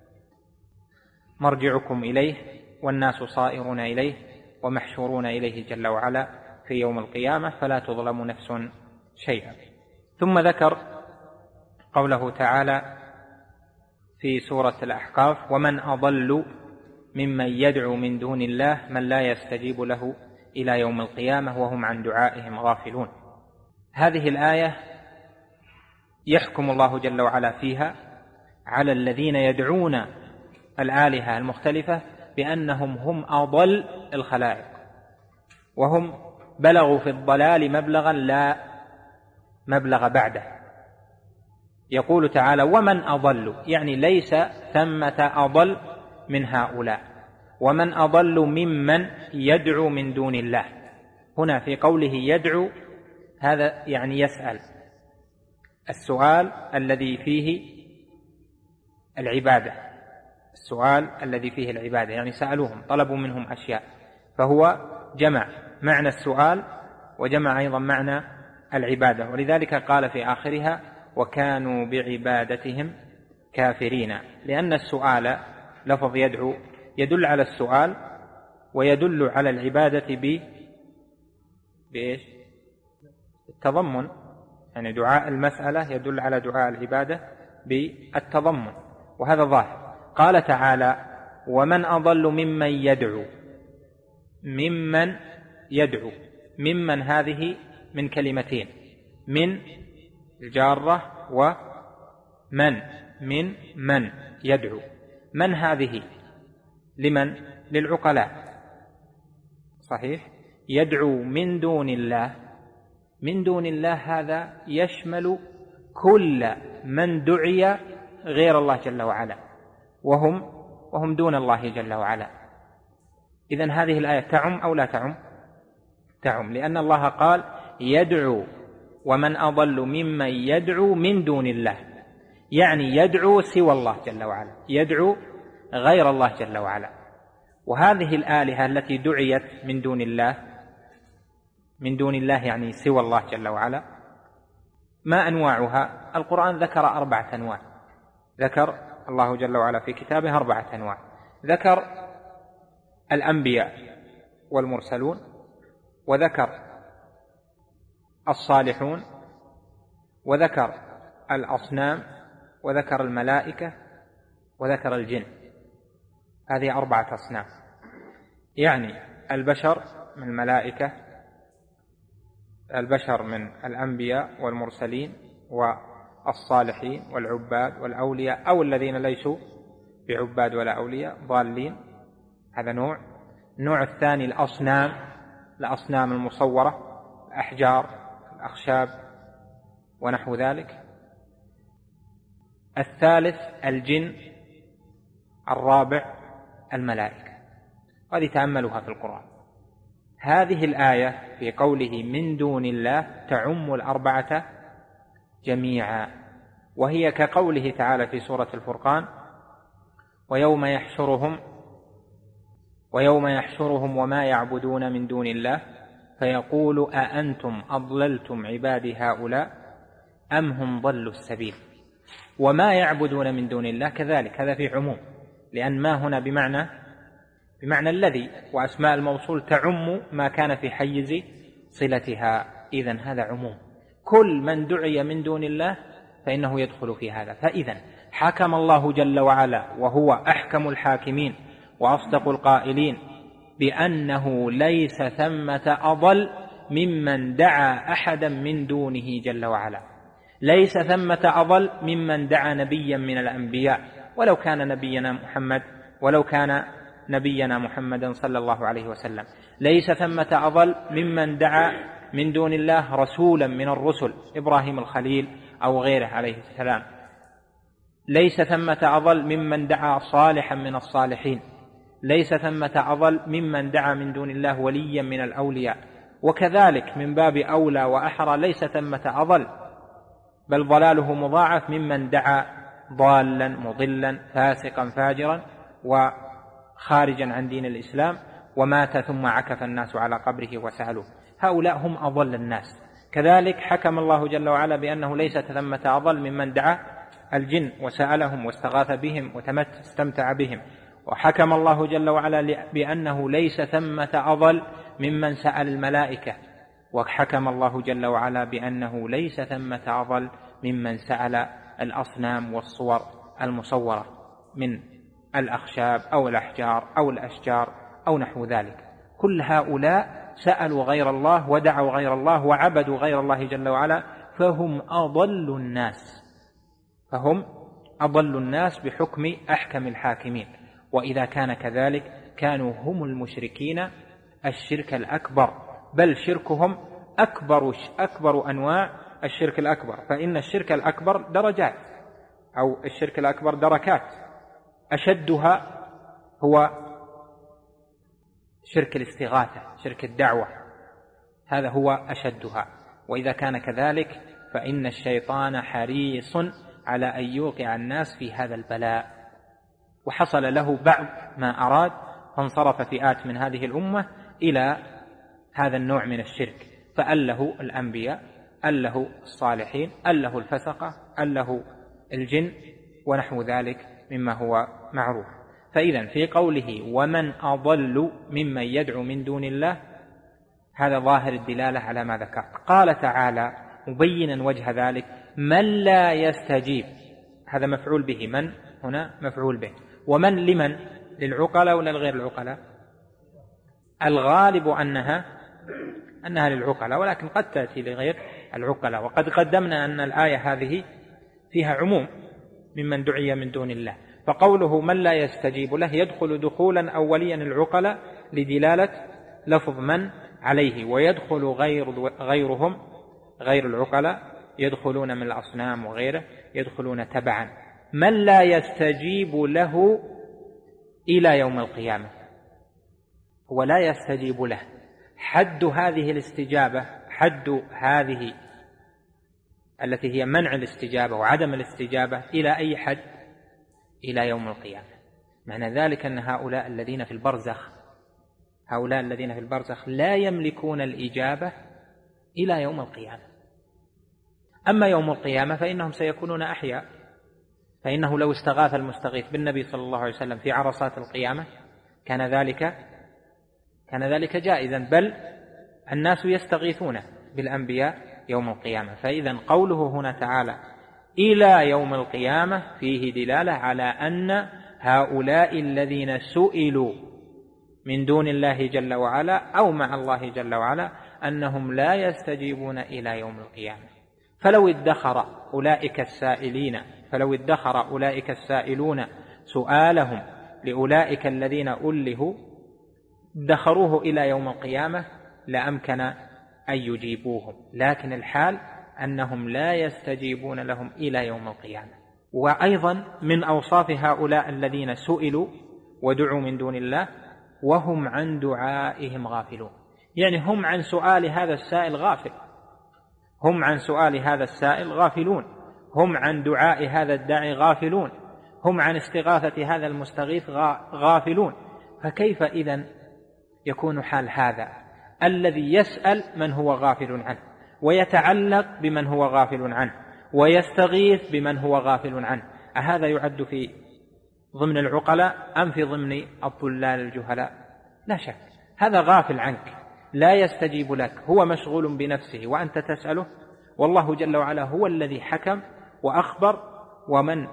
مرجعكم إليه، والناس صائرون إليه ومحشورون إليه جل وعلا في يوم القيامة، فلا تظلم نفس شيئا. ثم ذكر قوله تعالى في سورة الأحقاف: ومن أضل ممن يدعو من دون الله من لا يستجيب له إلى يوم القيامة وهم عن دعائهم غافلون. هذه الآية يحكم الله جل وعلا فيها على الذين يدعون الآلهة المختلفة بأنهم هم أضل الخلائق، وهم بلغوا في الضلال مبلغا لا مبلغ بعده. يقول تعالى: ومن أضل، يعني ليس ثمة أضل من هؤلاء. ومن أضل ممن يدعو من دون الله. هنا في قوله يدعو، هذا يعني يسأل، السؤال الذي فيه العبادة، السؤال الذي فيه العبادة، يعني سألوهم، طلبوا منهم أشياء، فهو جمع معنى السؤال وجمع أيضا معنى العبادة. ولذلك قال في آخرها: وكانوا بعبادتهم كافرين، لأن السؤال لفظ يدعو يدل على السؤال ويدل على العبادة ب بإيش؟ التضمن، يعني دعاء المسألة يدل على دعاء العبادة بالتضمن، وهذا ظاهر. قال تعالى: ومن أضل ممن يدعو. ممن يدعو، ممن هذه من كلمتين، من الجارة ومن، من من يدعو. من هذه لمن؟ للعقلاء، صحيح؟ يدعو من دون الله. من دون الله هذا يشمل كل من دعي غير الله جل وعلا، وهم وهم دون الله جل وعلا. إذن هذه الآية تعم أو لا تعم؟ تعم، لأن الله قال: يدعو ومن أضل ممن يدعو من دون الله، يعني يدعو سوى الله جل وعلا، يدعو غير الله جل وعلا. وهذه الآلهة التي دعيت من دون الله، من دون الله يعني سوى الله جل وعلا، ما أنواعها؟ القرآن ذكر أربعة أنواع، ذكر الله جل وعلا في كتابه أربعة أنواع. ذكر الأنبياء والمرسلون، وذكر الصالحون، وذكر الأصنام، وذكر الملائكة، وذكر الجن. هذه أربعة أصناف، يعني البشر من الملائكة، البشر من الأنبياء والمرسلين والصالحين والعباد والأولياء، أو الذين ليسوا بعباد ولا أولياء ضالين، هذا نوع. النوع الثاني الأصنام، الأصنام المصورة، الأحجار، الأخشاب ونحو ذلك. الثالث الجن. الرابع الملائكة. هذه تأملها في القرآن. هذه الآية في قوله من دون الله تعم الأربعة جميعا، وهي كقوله تعالى في سورة الفرقان: ويوم يحشرهم ويوم يحشرهم وما يعبدون من دون الله فيقول أأنتم أضللتم عبادي هؤلاء أم هم ضلوا السبيل. وما يعبدون من دون الله كذلك، هذا في عموم، لأن ما هنا بمعنى بمعنى الذي، وأسماء الموصول تعم ما كان في حيز صلتها، إذن هذا عموم، كل من دعي من دون الله فإنه يدخل في هذا. فإذن حكم الله جل وعلا وهو أحكم الحاكمين وأصدق القائلين بأنه ليس ثمة أضل ممن دعا أحدا من دونه جل وعلا، ليس ثمة أضل ممن دعا نبيا من الأنبياء، ولو كان نبينا محمد ولو كان نبينا محمدا صلى الله عليه وسلم، ليس ثمة أضل ممن دعا من دون الله رسولا من الرسل، إبراهيم الخليل أو غيره عليه السلام، ليس ثمة أضل ممن دعا صالحا من الصالحين، ليس ثمة أضل ممن دعا من دون الله وليا من الأولياء. وكذلك من باب أولى وأحرى ليس ثمة أضل، بل ضلاله مضاعف ممن دعا ضالا مضلا فاسقا فاجرا خارجا عن دين الإسلام ومات ثم عكف الناس على قبره وسألوه. هؤلاء هم أضل الناس. كذلك حكم الله جل وعلا بأنه ليس ثمة أضل ممن دعا الجن وسألهم واستغاث بهم واستمتع بهم. وحكم الله جل وعلا بأنه ليس ثمة أضل ممن سأل الملائكة. وحكم الله جل وعلا بأنه ليس ثمة أضل ممن سأل الأصنام والصور المصورة من الأخشاب أو الأحجار أو الأشجار أو نحو ذلك. كل هؤلاء سألوا غير الله ودعوا غير الله وعبدوا غير الله جل وعلا، فهم أضل الناس فهم أضل الناس بحكم أحكم الحاكمين. وإذا كان كذلك كانوا هم المشركين الشرك الأكبر، بل شركهم أكبر أكبر أنواع الشرك الأكبر. فإن الشرك الأكبر درجات، أو الشرك الأكبر دركات، أشدها هو شرك الاستغاثة، شرك الدعوة، هذا هو أشدها. وإذا كان كذلك فإن الشيطان حريص على أن يوقع الناس في هذا البلاء، وحصل له بعض ما أراد، فانصرف فئات من هذه الأمة إلى هذا النوع من الشرك، فأله الأنبياء، أله الصالحين، أله الفسقة، أله الجن ونحو ذلك مما هو معروف. فإذا في قوله ومن أضل ممن يدعو من دون الله، هذا ظاهر الدلالة على ما ذكرت. قال تعالى مبينا وجه ذلك: من لا يستجيب، هذا مفعول به، من هنا مفعول به. ومن لمن؟ للعقلاء ولا لغير العقلاء؟ الغالب أنها أنها للعقلاء، ولكن قد تأتي لغير العقلاء. وقد قدمنا أن الآية هذه فيها عموم ممن دعي من دون الله، فقوله من لا يستجيب له يدخل دخولا أوليا العقلاء لدلالة لفظ من عليه، ويدخل غير غيرهم غير العقلاء يدخلون من الأصنام وغيره يدخلون تبعا. من لا يستجيب له إلى يوم القيامة، ولا يستجيب له، حد هذه الاستجابة، حد هذه التي هي منع الاستجابة وعدم الاستجابة إلى أي حد؟ إلى يوم القيامة. معنى ذلك أن هؤلاء الذين في البرزخ هؤلاء الذين في البرزخ لا يملكون الإجابة إلى يوم القيامة. أما يوم القيامة فإنهم سيكونون أحياء، فإنه لو استغاث المستغيث بالنبي صلى الله عليه وسلم في عرصات القيامة كان ذلك كان ذلك جائزا، بل الناس يستغيثون بالأنبياء يوم القيامة. فإذا قوله هنا تعالى إلى يوم القيامة فيه دلالة على أن هؤلاء الذين سئلوا من دون الله جل وعلا أو مع الله جل وعلا أنهم لا يستجيبون إلى يوم القيامة. فلو ادخر أولئك السائلين فلو ادخر أولئك السائلون سؤالهم لأولئك الذين ألهوا ادخروه إلى يوم القيامة لأمكن أن يجيبوهم، لكن الحال أنهم لا يستجيبون لهم إلى يوم القيامة. وأيضا من أوصاف هؤلاء الذين سئلوا ودعوا من دون الله وهم عن دعائهم غافلون، يعني هم عن سؤال هذا السائل غافل هم عن سؤال هذا السائل غافلون هم عن دعاء هذا الداعي غافلون، هم عن استغاثة هذا المستغيث غافلون. فكيف إذن يكون حال هذا الذي يسأل من هو غافل عنه، ويتعلق بمن هو غافل عنه، ويستغيث بمن هو غافل عنه؟ أهذا يعد في ضمن العقلاء أم في ضمن الضلال الجهلاء؟ لا شك هذا غافل عنك، لا يستجيب لك، هو مشغول بنفسه وأنت تسأله، والله جل وعلا هو الذي حكم وأخبر، ومن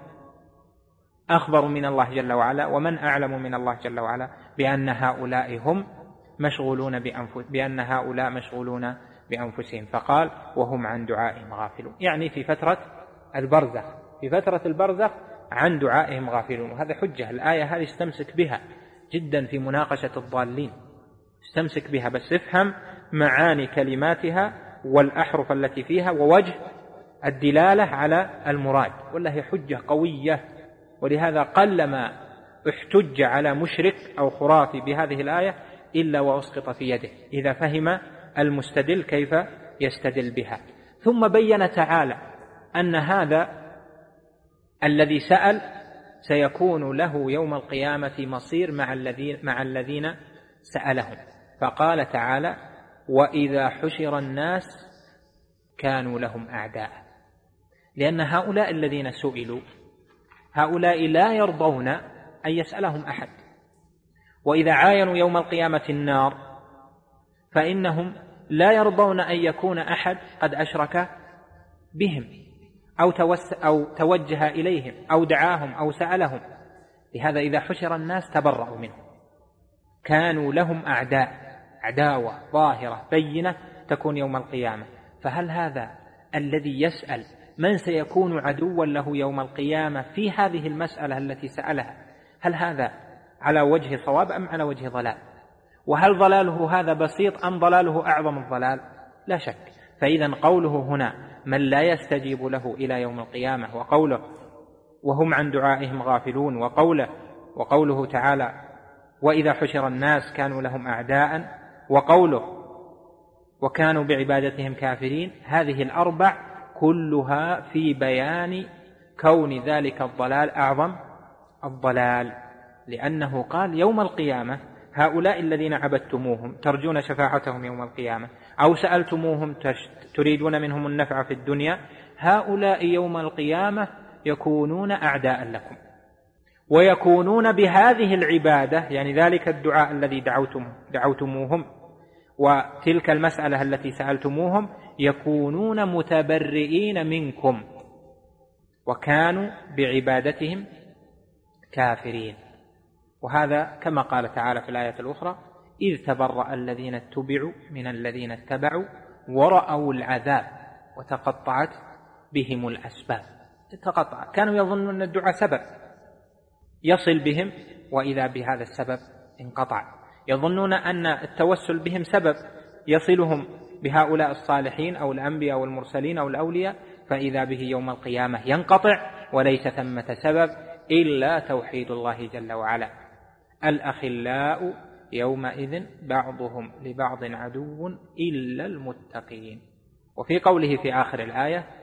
أخبر من الله جل وعلا ومن أعلم من الله جل وعلا بأن هؤلاء هم مشغولون بأنفس بأن هؤلاء مشغولون بأنفسهم. فقال وهم عن دعائهم غافلون، يعني في فترة البرزخ في فترة البرزخ عن دعائهم غافلون. وهذا حجة، الآية هذه استمسك بها جدا في مناقشة الضالين، استمسك بها، بس افهم معاني كلماتها والأحرف التي فيها ووجه الدلالة على المراد، ولا هي حجة قوية. ولهذا قلما احتج على مشرك أو خرافي بهذه الآية إلا وأسقط في يده إذا فهم المستدل كيف يستدل بها. ثم بين تعالى أن هذا الذي سأل سيكون له يوم القيامة مصير مع الذين, مع الذين سألهم. فقال تعالى: وإذا حشر الناس كانوا لهم أعداء، لأن هؤلاء الذين سئلوا هؤلاء لا يرضون أن يسألهم أحد، وإذا عاينوا يوم القيامة النار فإنهم لا يرضون أن يكون أحد قد أشرك بهم أو, أو توجه إليهم أو دعاهم أو سألهم. لهذا إذا حشر الناس تبرأوا منهم، كانوا لهم أعداء، عداوة ظاهرة بينة تكون يوم القيامة. فهل هذا الذي يسأل من سيكون عدوا له يوم القيامة في هذه المسألة التي سألها، هل هذا على وجه صواب أم على وجه ضلال؟ وهل ضلاله هذا بسيط أم ضلاله أعظم الضلال؟ لا شك. فإذا قوله هنا من لا يستجيب له إلى يوم القيامة، وقوله وهم عن دعائهم غافلون، وقوله وقوله تعالى وإذا حشر الناس كانوا لهم أعداء، وقوله وكانوا بعبادتهم كافرين، هذه الأربع كلها في بيان كون ذلك الضلال أعظم الضلال، لأنه قال يوم القيامة هؤلاء الذين عبدتموهم ترجون شفاعتهم يوم القيامة أو سألتموهم تريدون منهم النفع في الدنيا، هؤلاء يوم القيامة يكونون أعداء لكم، ويكونون بهذه العبادة، يعني ذلك الدعاء الذي دعوتم دعوتموهم وتلك المسألة التي سألتموهم، يكونون متبرئين منكم، وكانوا بعبادتهم كافرين. وهذا كما قال تعالى في الآية الأخرى: إذ تبرأ الذين اتبعوا من الذين اتبعوا ورأوا العذاب وتقطعت بهم الأسباب. تقطع، كانوا يظنون أن الدعاء سبب يصل بهم، وإذا بهذا السبب انقطع. يظنون أن التوسل بهم سبب يصلهم بهؤلاء الصالحين أو الأنبياء والمرسلين أو الأولياء، فإذا به يوم القيامة ينقطع، وليس ثمة سبب إلا توحيد الله جل وعلا. الأخلاء يومئذ بعضهم لبعض عدو إلا المتقين. وفي قوله في آخر الآية: